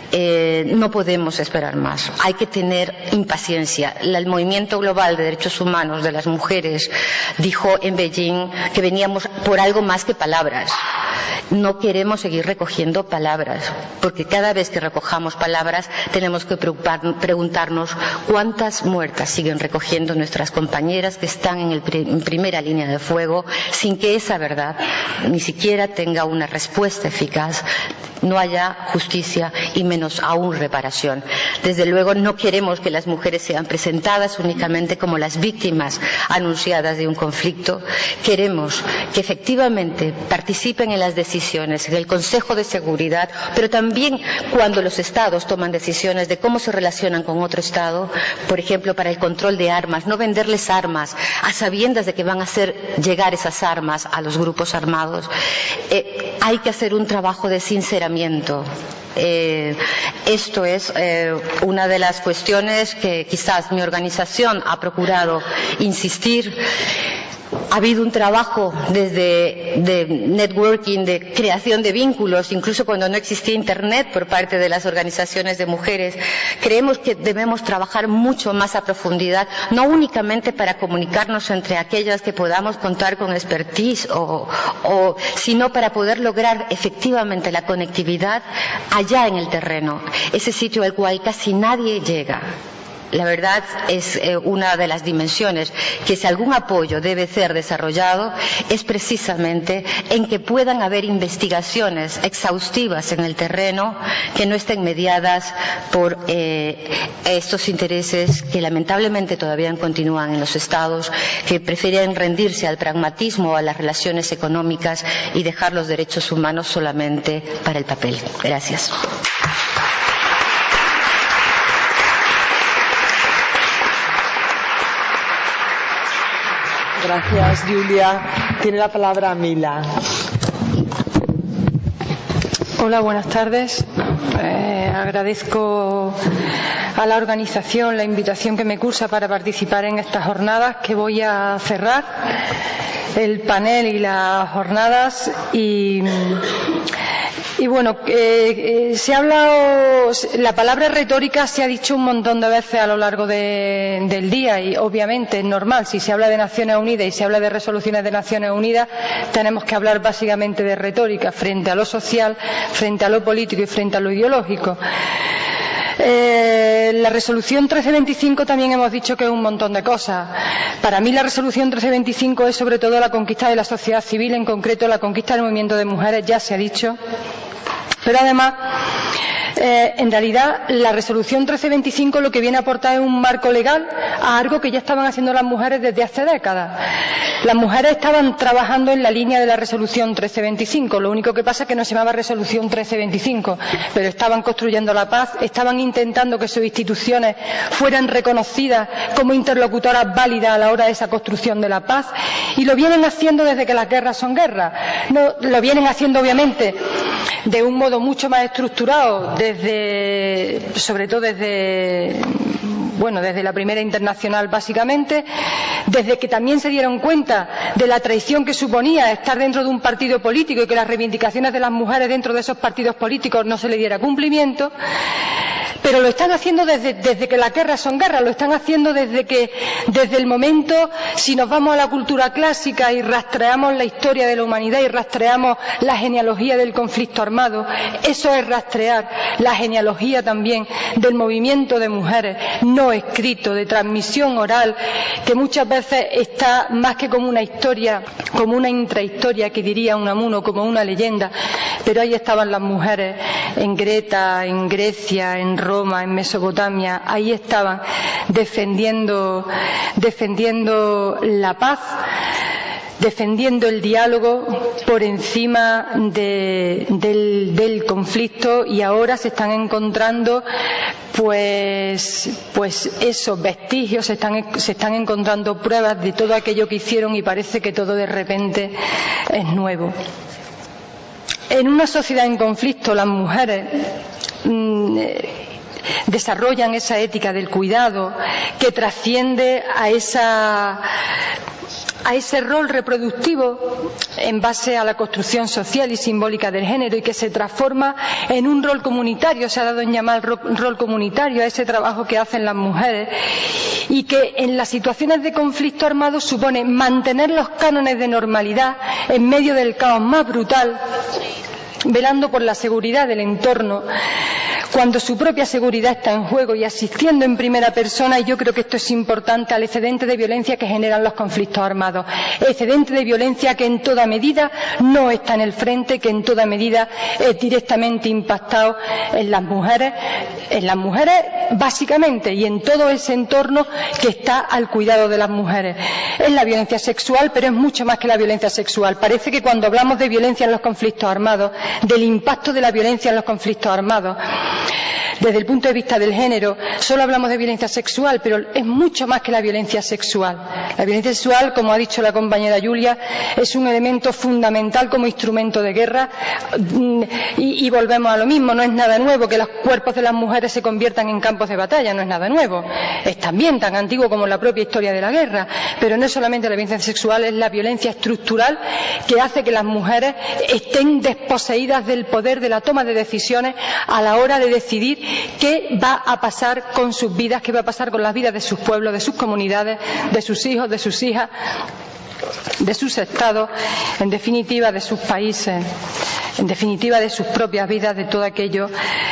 no podemos esperar más. Hay que tener impaciencia. El Movimiento Global de Derechos Humanos de las Mujeres dijo en Beijing que veníamos por algo más que palabras. No queremos seguir recogiendo palabras, porque cada vez que recojamos palabras tenemos que preguntarnos cuántas muertas siguen recogiendo nuestras compañeras que están en primera línea de fuego sin que esa verdad ni siquiera tenga una respuesta eficaz, no haya justicia y menos aún reparación. Desde luego no queremos que las mujeres sean presentadas únicamente como las víctimas anunciadas de un conflicto. Queremos que efectivamente participen en las decisiones, en el Consejo de Seguridad, pero también cuando los Estados toman decisiones de cómo se relacionan con otro Estado, por ejemplo, para el control de armas, no venderles armas a sabiendas de que van a hacer llegar esas armas a los grupos armados. Hay que hacer un trabajo de sinceramiento. Esto es una de las cuestiones que quizás mi organización ha procurado insistir. Ha habido un trabajo de networking, de creación de vínculos, incluso cuando no existía Internet por parte de las organizaciones de mujeres. Creemos que debemos trabajar mucho más a profundidad, no únicamente para comunicarnos entre aquellas que podamos contar con expertise, sino para poder lograr efectivamente la conectividad allá en el terreno, ese sitio al cual casi nadie llega. La verdad es una de las dimensiones que, si algún apoyo debe ser desarrollado, es precisamente en que puedan haber investigaciones exhaustivas en el terreno que no estén mediadas por estos intereses que lamentablemente todavía continúan en los estados, que prefieren rendirse al pragmatismo, a las relaciones económicas y dejar los derechos humanos solamente para el papel. Gracias. Gracias, Julia. Tiene la palabra Mila. Hola, buenas tardes. Agradezco a la organización la invitación que me cursa para participar en estas jornadas, que voy a cerrar el panel y las jornadas y bueno, se ha hablado, la palabra retórica se ha dicho un montón de veces a lo largo del día, y obviamente es normal. Si se habla de Naciones Unidas y se habla de resoluciones de Naciones Unidas, tenemos que hablar básicamente de retórica frente a lo social, frente a lo político y frente a lo ideológico. La resolución 1325 también hemos dicho que es un montón de cosas. Para mí la resolución 1325 es sobre todo la conquista de la sociedad civil, en concreto la conquista del movimiento de mujeres, ya se ha dicho. Pero además, en realidad, la resolución 1325 lo que viene a aportar es un marco legal a algo que ya estaban haciendo las mujeres desde hace décadas. Las mujeres estaban trabajando en la línea de la resolución 1325, lo único que pasa es que no se llamaba resolución 1325, pero estaban construyendo la paz, estaban intentando que sus instituciones fueran reconocidas como interlocutoras válidas a la hora de esa construcción de la paz, y lo vienen haciendo desde que las guerras son guerras. No, lo vienen haciendo obviamente de un modo mucho más estructurado, sobre todo desde la Primera Internacional, básicamente, desde que también se dieron cuenta de la traición que suponía estar dentro de un partido político y que las reivindicaciones de las mujeres dentro de esos partidos políticos no se le diera cumplimiento. Pero lo están haciendo desde que las guerras son guerras, lo están haciendo desde el momento, si nos vamos a la cultura clásica y rastreamos la historia de la humanidad y rastreamos la genealogía del conflicto armado, eso es rastrear la genealogía también del movimiento de mujeres no escrito, de transmisión oral, que muchas veces está más que como una historia, como una intrahistoria que diría Unamuno, como una leyenda. Pero ahí estaban las mujeres en Creta, en Grecia, en Roma, en Mesopotamia, ahí estaban defendiendo la paz, defendiendo el diálogo por encima del conflicto, y ahora se están encontrando pues esos vestigios, se están encontrando pruebas de todo aquello que hicieron, y parece que todo de repente es nuevo. En una sociedad en conflicto, las mujeres desarrollan esa ética del cuidado que trasciende a ese rol reproductivo en base a la construcción social y simbólica del género, y que se transforma en un rol comunitario. Se ha dado en llamar rol comunitario a ese trabajo que hacen las mujeres, y que en las situaciones de conflicto armado supone mantener los cánones de normalidad en medio del caos más brutal, velando por la seguridad del entorno, cuando su propia seguridad está en juego, y asistiendo en primera persona, y yo creo que esto es importante, al excedente de violencia que generan los conflictos armados. Excedente de violencia que en toda medida no está en el frente, que en toda medida es directamente impactado en las mujeres básicamente, y en todo ese entorno que está al cuidado de las mujeres. Es la violencia sexual, pero es mucho más que la violencia sexual. Parece que cuando hablamos de violencia en los conflictos armados, del impacto de la violencia en los conflictos armados, Desde el punto de vista del género, solo hablamos de violencia sexual, pero es mucho más que la violencia sexual. La violencia sexual, como ha dicho la compañera Julia, es un elemento fundamental como instrumento de guerra y volvemos a lo mismo, no es nada nuevo que los cuerpos de las mujeres se conviertan en campos de batalla, no es nada nuevo. Es también tan antiguo como la propia historia de la guerra, pero no es solamente la violencia sexual, es la violencia estructural que hace que las mujeres estén desposeídas del poder de la toma de decisiones a la hora de decidir qué va a pasar con sus vidas, qué va a pasar con las vidas de sus pueblos, de sus comunidades, de sus hijos, de sus hijas, de sus estados, en definitiva de sus países, en definitiva de sus propias vidas, de todo aquello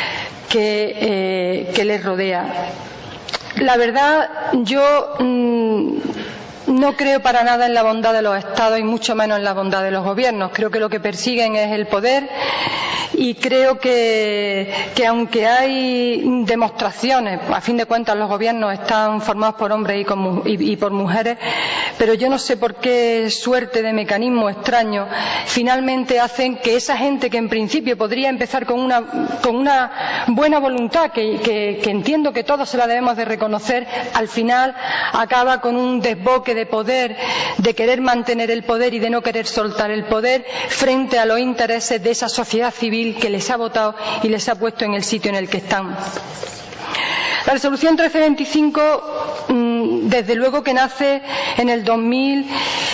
que les rodea. La verdad, yo no creo para nada en la bondad de los estados y mucho menos en la bondad de los gobiernos. Creo que lo que persiguen es el poder y creo que aunque hay demostraciones, a fin de cuentas los gobiernos están formados por hombres y por mujeres, pero yo no sé por qué suerte de mecanismo extraño finalmente hacen que esa gente que en principio podría empezar con una buena voluntad, que entiendo que todos se la debemos de reconocer, al final acaba con un desboque de poder, de querer mantener el poder y de no querer soltar el poder frente a los intereses de esa sociedad civil que les ha votado y les ha puesto en el sitio en el que están. La resolución 1325, desde luego que nace en el 2000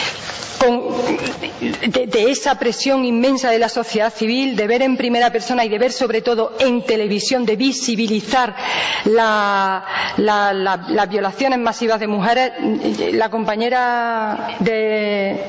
de esa presión inmensa de la sociedad civil, de ver en primera persona y de ver sobre todo en televisión, de visibilizar las violaciones masivas de mujeres. La compañera de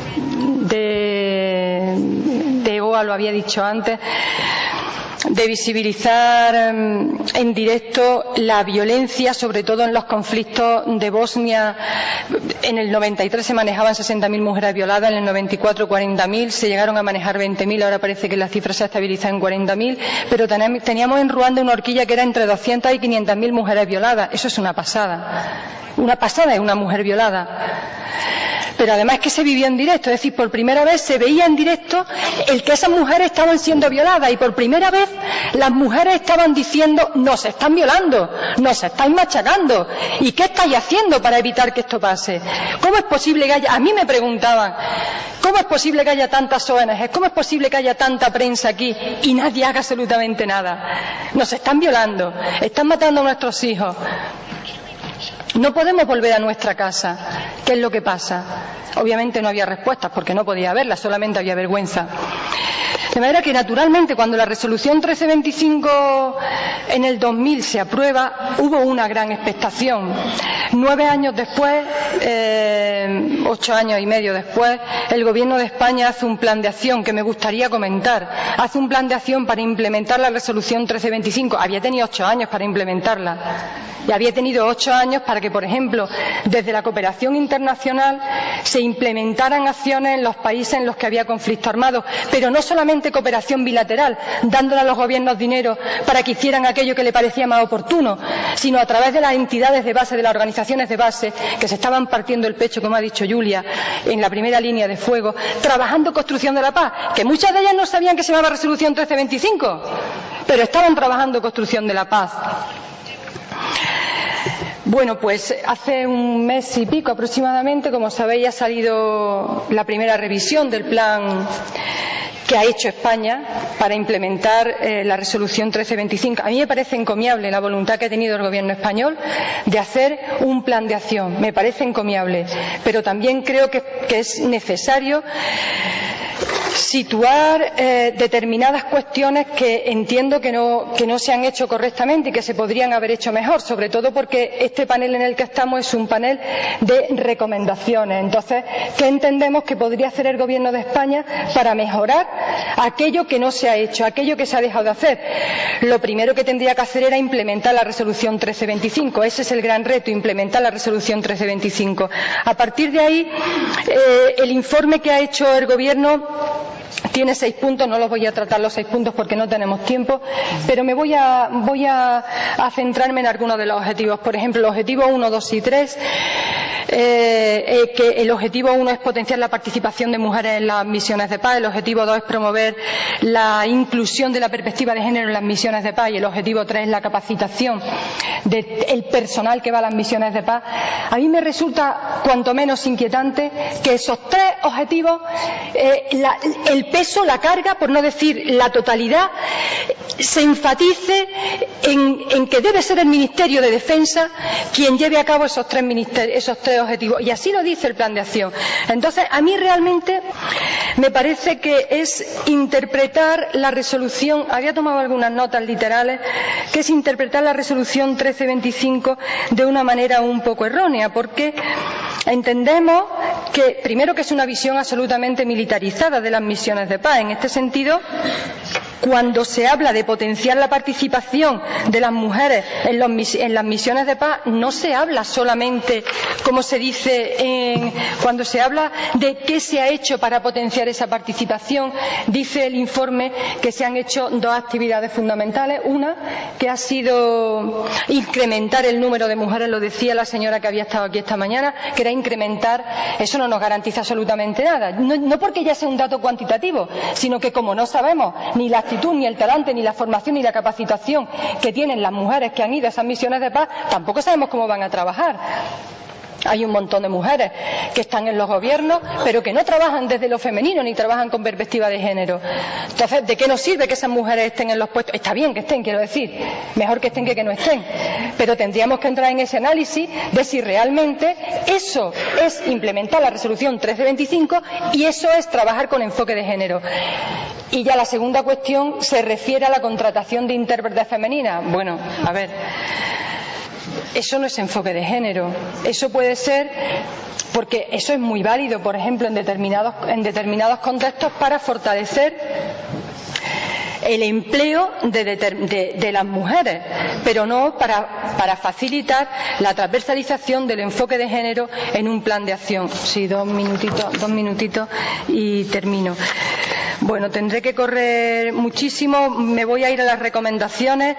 OA lo había dicho antes, de visibilizar en directo la violencia, sobre todo en los conflictos de Bosnia. En el 93 se manejaban 60.000 mujeres violadas, en el 94 40.000, se llegaron a manejar 20.000, ahora parece que la cifra se ha estabilizado en 40.000, pero teníamos en Ruanda una horquilla que era entre 200 y 500.000 mujeres violadas. Eso es una pasada. Una pasada es una mujer violada. Pero además que se vivió en directo, es decir, por primera vez se veía en directo el que esas mujeres estaban siendo violadas y por primera vez las mujeres estaban diciendo: nos están violando, nos estáis machacando, ¿y qué estáis haciendo para evitar que esto pase? ¿Cómo es posible que haya, a mí me preguntaban, ¿cómo es posible que haya tantas ONGs, cómo es posible que haya tanta prensa aquí y nadie haga absolutamente nada? Nos están violando, están matando a nuestros hijos. No podemos volver a nuestra casa. ¿Qué es lo que pasa? Obviamente no había respuestas porque no podía haberlas, solamente había vergüenza. De manera que, naturalmente, cuando la resolución 1325 en el 2000 se aprueba, hubo una gran expectación. 9 años después, 8 años y medio después, el Gobierno de España hace un plan de acción que me gustaría comentar. Hace un plan de acción para implementar la resolución 1325. Había tenido 8 años para implementarla. Y había tenido 8 años para que, por ejemplo, desde la cooperación internacional se implementaran acciones en los países en los que había conflicto armado, pero no solamente cooperación bilateral, dándole a los gobiernos dinero para que hicieran aquello que le parecía más oportuno, sino a través de las entidades de base, de las organizaciones de base, que se estaban partiendo el pecho, como ha dicho Julia, en la primera línea de fuego, trabajando construcción de la paz, que muchas de ellas no sabían que se llamaba resolución 1325, pero estaban trabajando construcción de la paz. Bueno, pues hace un mes y pico aproximadamente, como sabéis, ha salido la primera revisión del plan que ha hecho España para implementar la resolución 1325. A mí me parece encomiable la voluntad que ha tenido el Gobierno español de hacer un plan de acción. Me parece encomiable, pero también creo que es necesario situar determinadas cuestiones que entiendo que no se han hecho correctamente y que se podrían haber hecho mejor, sobre todo porque este panel en el que estamos es un panel de recomendaciones. Entonces, ¿qué entendemos que podría hacer el Gobierno de España para mejorar aquello que no se ha hecho, aquello que se ha dejado de hacer? Lo primero que tendría que hacer era implementar la resolución 1325. Ese es el gran reto, implementar la resolución 1325. A partir de ahí, el informe que ha hecho el Gobierno tiene 6 puntos, no los voy a tratar los 6 puntos porque no tenemos tiempo, pero me voy a centrarme en algunos de los objetivos. Por ejemplo, los objetivos 1, 2 y 3 que el objetivo 1 es potenciar la participación de mujeres en las misiones de paz, el objetivo 2 es promover la inclusión de la perspectiva de género en las misiones de paz y el objetivo 3 es la capacitación del personal que va a las misiones de paz. A mí me resulta cuanto menos inquietante que esos tres objetivos, el peso, la carga, por no decir la totalidad, se enfatice en que debe ser el Ministerio de Defensa quien lleve a cabo esos tres objetivos. Y así lo dice el plan de acción. Entonces, a mí realmente me parece que es interpretar la resolución, había tomado algunas notas literales, que es interpretar la resolución 1325 de una manera un poco errónea, porque entendemos que, primero, que es una visión absolutamente militarizada de las misiones de paz. En este sentido, cuando se habla de potenciar la participación de las mujeres en las misiones de paz, no se habla solamente, como se dice, cuando se habla de qué se ha hecho para potenciar esa participación, dice el informe que se han hecho dos actividades fundamentales. Una, que ha sido incrementar el número de mujeres, lo decía la señora que había estado aquí esta mañana, que era incrementar, eso no nos garantiza absolutamente nada, no porque ya sea un dato cuantitativo, sino que como no sabemos ni la actitud, ni el talante, ni la formación, ni la capacitación que tienen las mujeres que han ido a esas misiones de paz, tampoco sabemos cómo van a trabajar. Hay un montón de mujeres que están en los gobiernos, pero que no trabajan desde lo femenino ni trabajan con perspectiva de género. Entonces, ¿de qué nos sirve que esas mujeres estén en los puestos? Está bien que estén, quiero decir, mejor que estén que no estén, pero tendríamos que entrar en ese análisis de si realmente eso es implementar la resolución 1325 y eso es trabajar con enfoque de género. Y ya la segunda cuestión se refiere a la contratación de intérpretes femeninas. Bueno, a ver, eso no es enfoque de género. Eso puede ser, porque eso es muy válido, por ejemplo, en determinados contextos para fortalecer el empleo de las mujeres, pero no para facilitar la transversalización del enfoque de género en un plan de acción. Sí, dos minutitos y termino. Bueno, tendré que correr muchísimo, me voy a ir a las recomendaciones,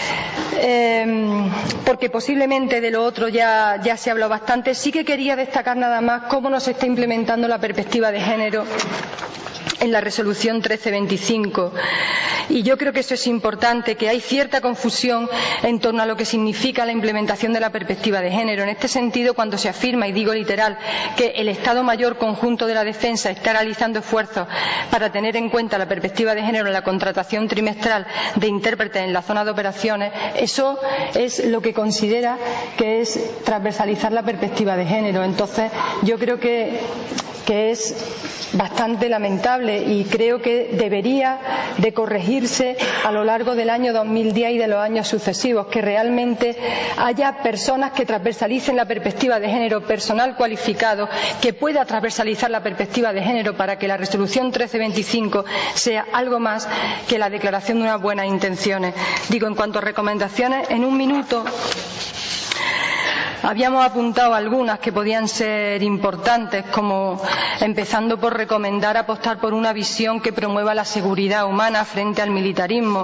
porque posiblemente de lo otro ya se ha hablado bastante. Sí que quería destacar nada más cómo no se está implementando la perspectiva de género en la resolución 1325. Y yo creo que eso es importante, que hay cierta confusión en torno a lo que significa la implementación de la perspectiva de género. En este sentido, cuando se afirma, y digo literal, que el Estado Mayor Conjunto de la Defensa está realizando esfuerzos para tener en cuenta la perspectiva de género en la contratación trimestral de intérpretes en la zona de operaciones, eso es lo que considera que es transversalizar la perspectiva de género. Entonces, yo creo que es bastante lamentable y creo que debería de corregirse a lo largo del año 2010 y de los años sucesivos, que realmente haya personas que transversalicen la perspectiva de género, personal cualificado que pueda transversalizar la perspectiva de género para que la resolución 1325 sea algo más que la declaración de unas buenas intenciones. Digo, en cuanto a recomendaciones, en un minuto. Habíamos apuntado algunas que podían ser importantes, como empezando por recomendar apostar por una visión que promueva la seguridad humana frente al militarismo,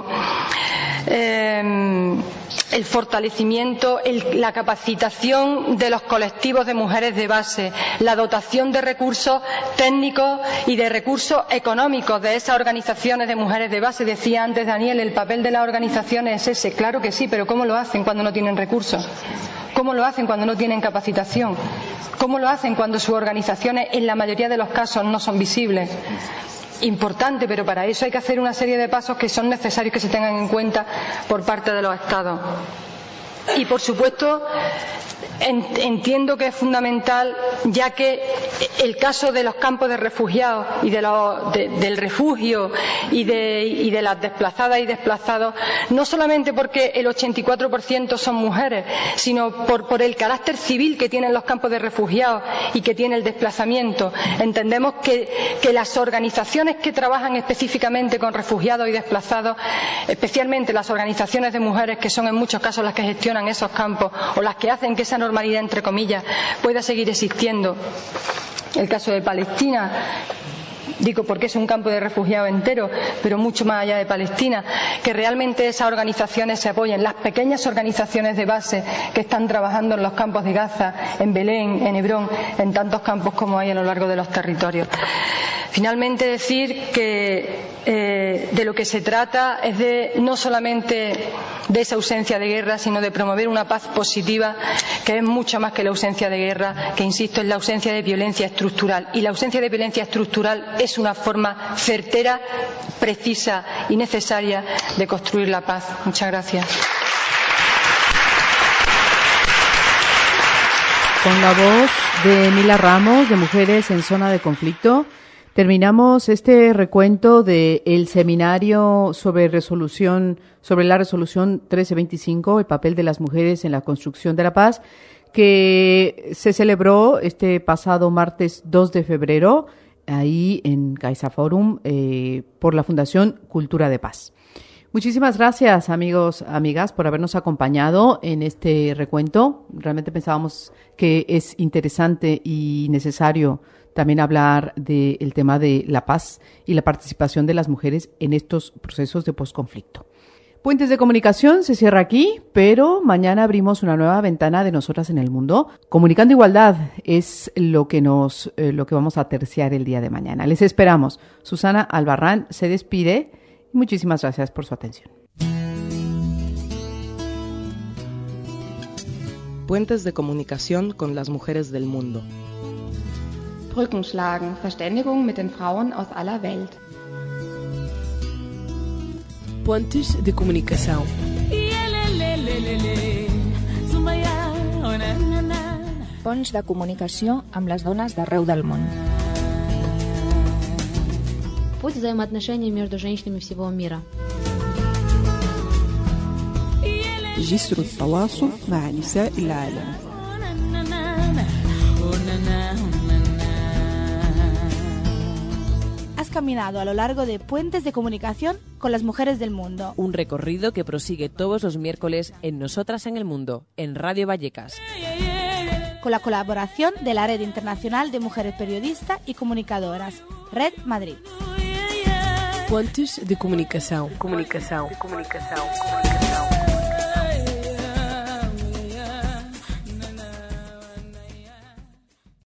el fortalecimiento, la capacitación de los colectivos de mujeres de base, la dotación de recursos técnicos y de recursos económicos de esas organizaciones de mujeres de base. Decía antes Daniel, el papel de las organizaciones es ese. Claro que sí, pero ¿cómo lo hacen cuando no tienen recursos? ¿Cómo lo hacen cuando no tienen capacitación? ¿Cómo lo hacen cuando sus organizaciones, en la mayoría de los casos, no son visibles? Importante, pero para eso hay que hacer una serie de pasos que son necesarios que se tengan en cuenta por parte de los Estados. Y, por supuesto, entiendo que es fundamental, ya que el caso de los campos de refugiados y del refugio y de las desplazadas y desplazados, no solamente porque el 84% son mujeres, sino por el carácter civil que tienen los campos de refugiados y que tiene el desplazamiento. Entendemos que las organizaciones que trabajan específicamente con refugiados y desplazados, especialmente las organizaciones de mujeres, que son en muchos casos las que gestionan esos campos o las que hacen que esa normalidad, entre comillas, pueda seguir existiendo. El caso de Palestina, digo porque es un campo de refugiados entero, pero mucho más allá de Palestina, que realmente esas organizaciones se apoyen, las pequeñas organizaciones de base que están trabajando en los campos de Gaza, en Belén, en Hebrón, en tantos campos como hay a lo largo de los territorios. Finalmente, decir que de lo que se trata es de no solamente de esa ausencia de guerra, sino de promover una paz positiva, que es mucho más que la ausencia de guerra, que insisto, es la ausencia de violencia estructural. Y la ausencia de violencia estructural es una forma certera, precisa y necesaria de construir la paz. Muchas gracias. Con la voz de Mila Ramos, de Mujeres en Zona de Conflicto, terminamos este recuento del seminario sobre la resolución 1325, el papel de las mujeres en la construcción de la paz, que se celebró este pasado martes 2 de febrero, ahí en CaixaForum, por la Fundación Cultura de Paz. Muchísimas gracias, amigos, amigas, por habernos acompañado en este recuento. Realmente pensábamos que es interesante y necesario también hablar del tema de la paz y la participación de las mujeres en estos procesos de posconflicto. Puentes de Comunicación se cierra aquí, pero mañana abrimos una nueva ventana de Nosotras en el Mundo. Comunicando Igualdad es lo que vamos a terciar el día de mañana. Les esperamos. Susana Albarrán se despide y muchísimas gracias por su atención. Puentes de comunicación con las mujeres del mundo. Brücken schlagen, Verständigung mit den Frauen aus aller Welt. Pontes de comunicação. Ponts de comunicació amb les dones d'arreu del món. Путь взаимоотношений между женщинами всего мира. جسر التواصل مع نساء العالم. Has caminado a lo largo de Puentes de Comunicación con las mujeres del mundo. Un recorrido que prosigue todos los miércoles en Nosotras en el Mundo, en Radio Vallecas. Con la colaboración de la Red Internacional de Mujeres Periodistas y Comunicadoras, Red Madrid. Pontes de comunicação. Comunicação.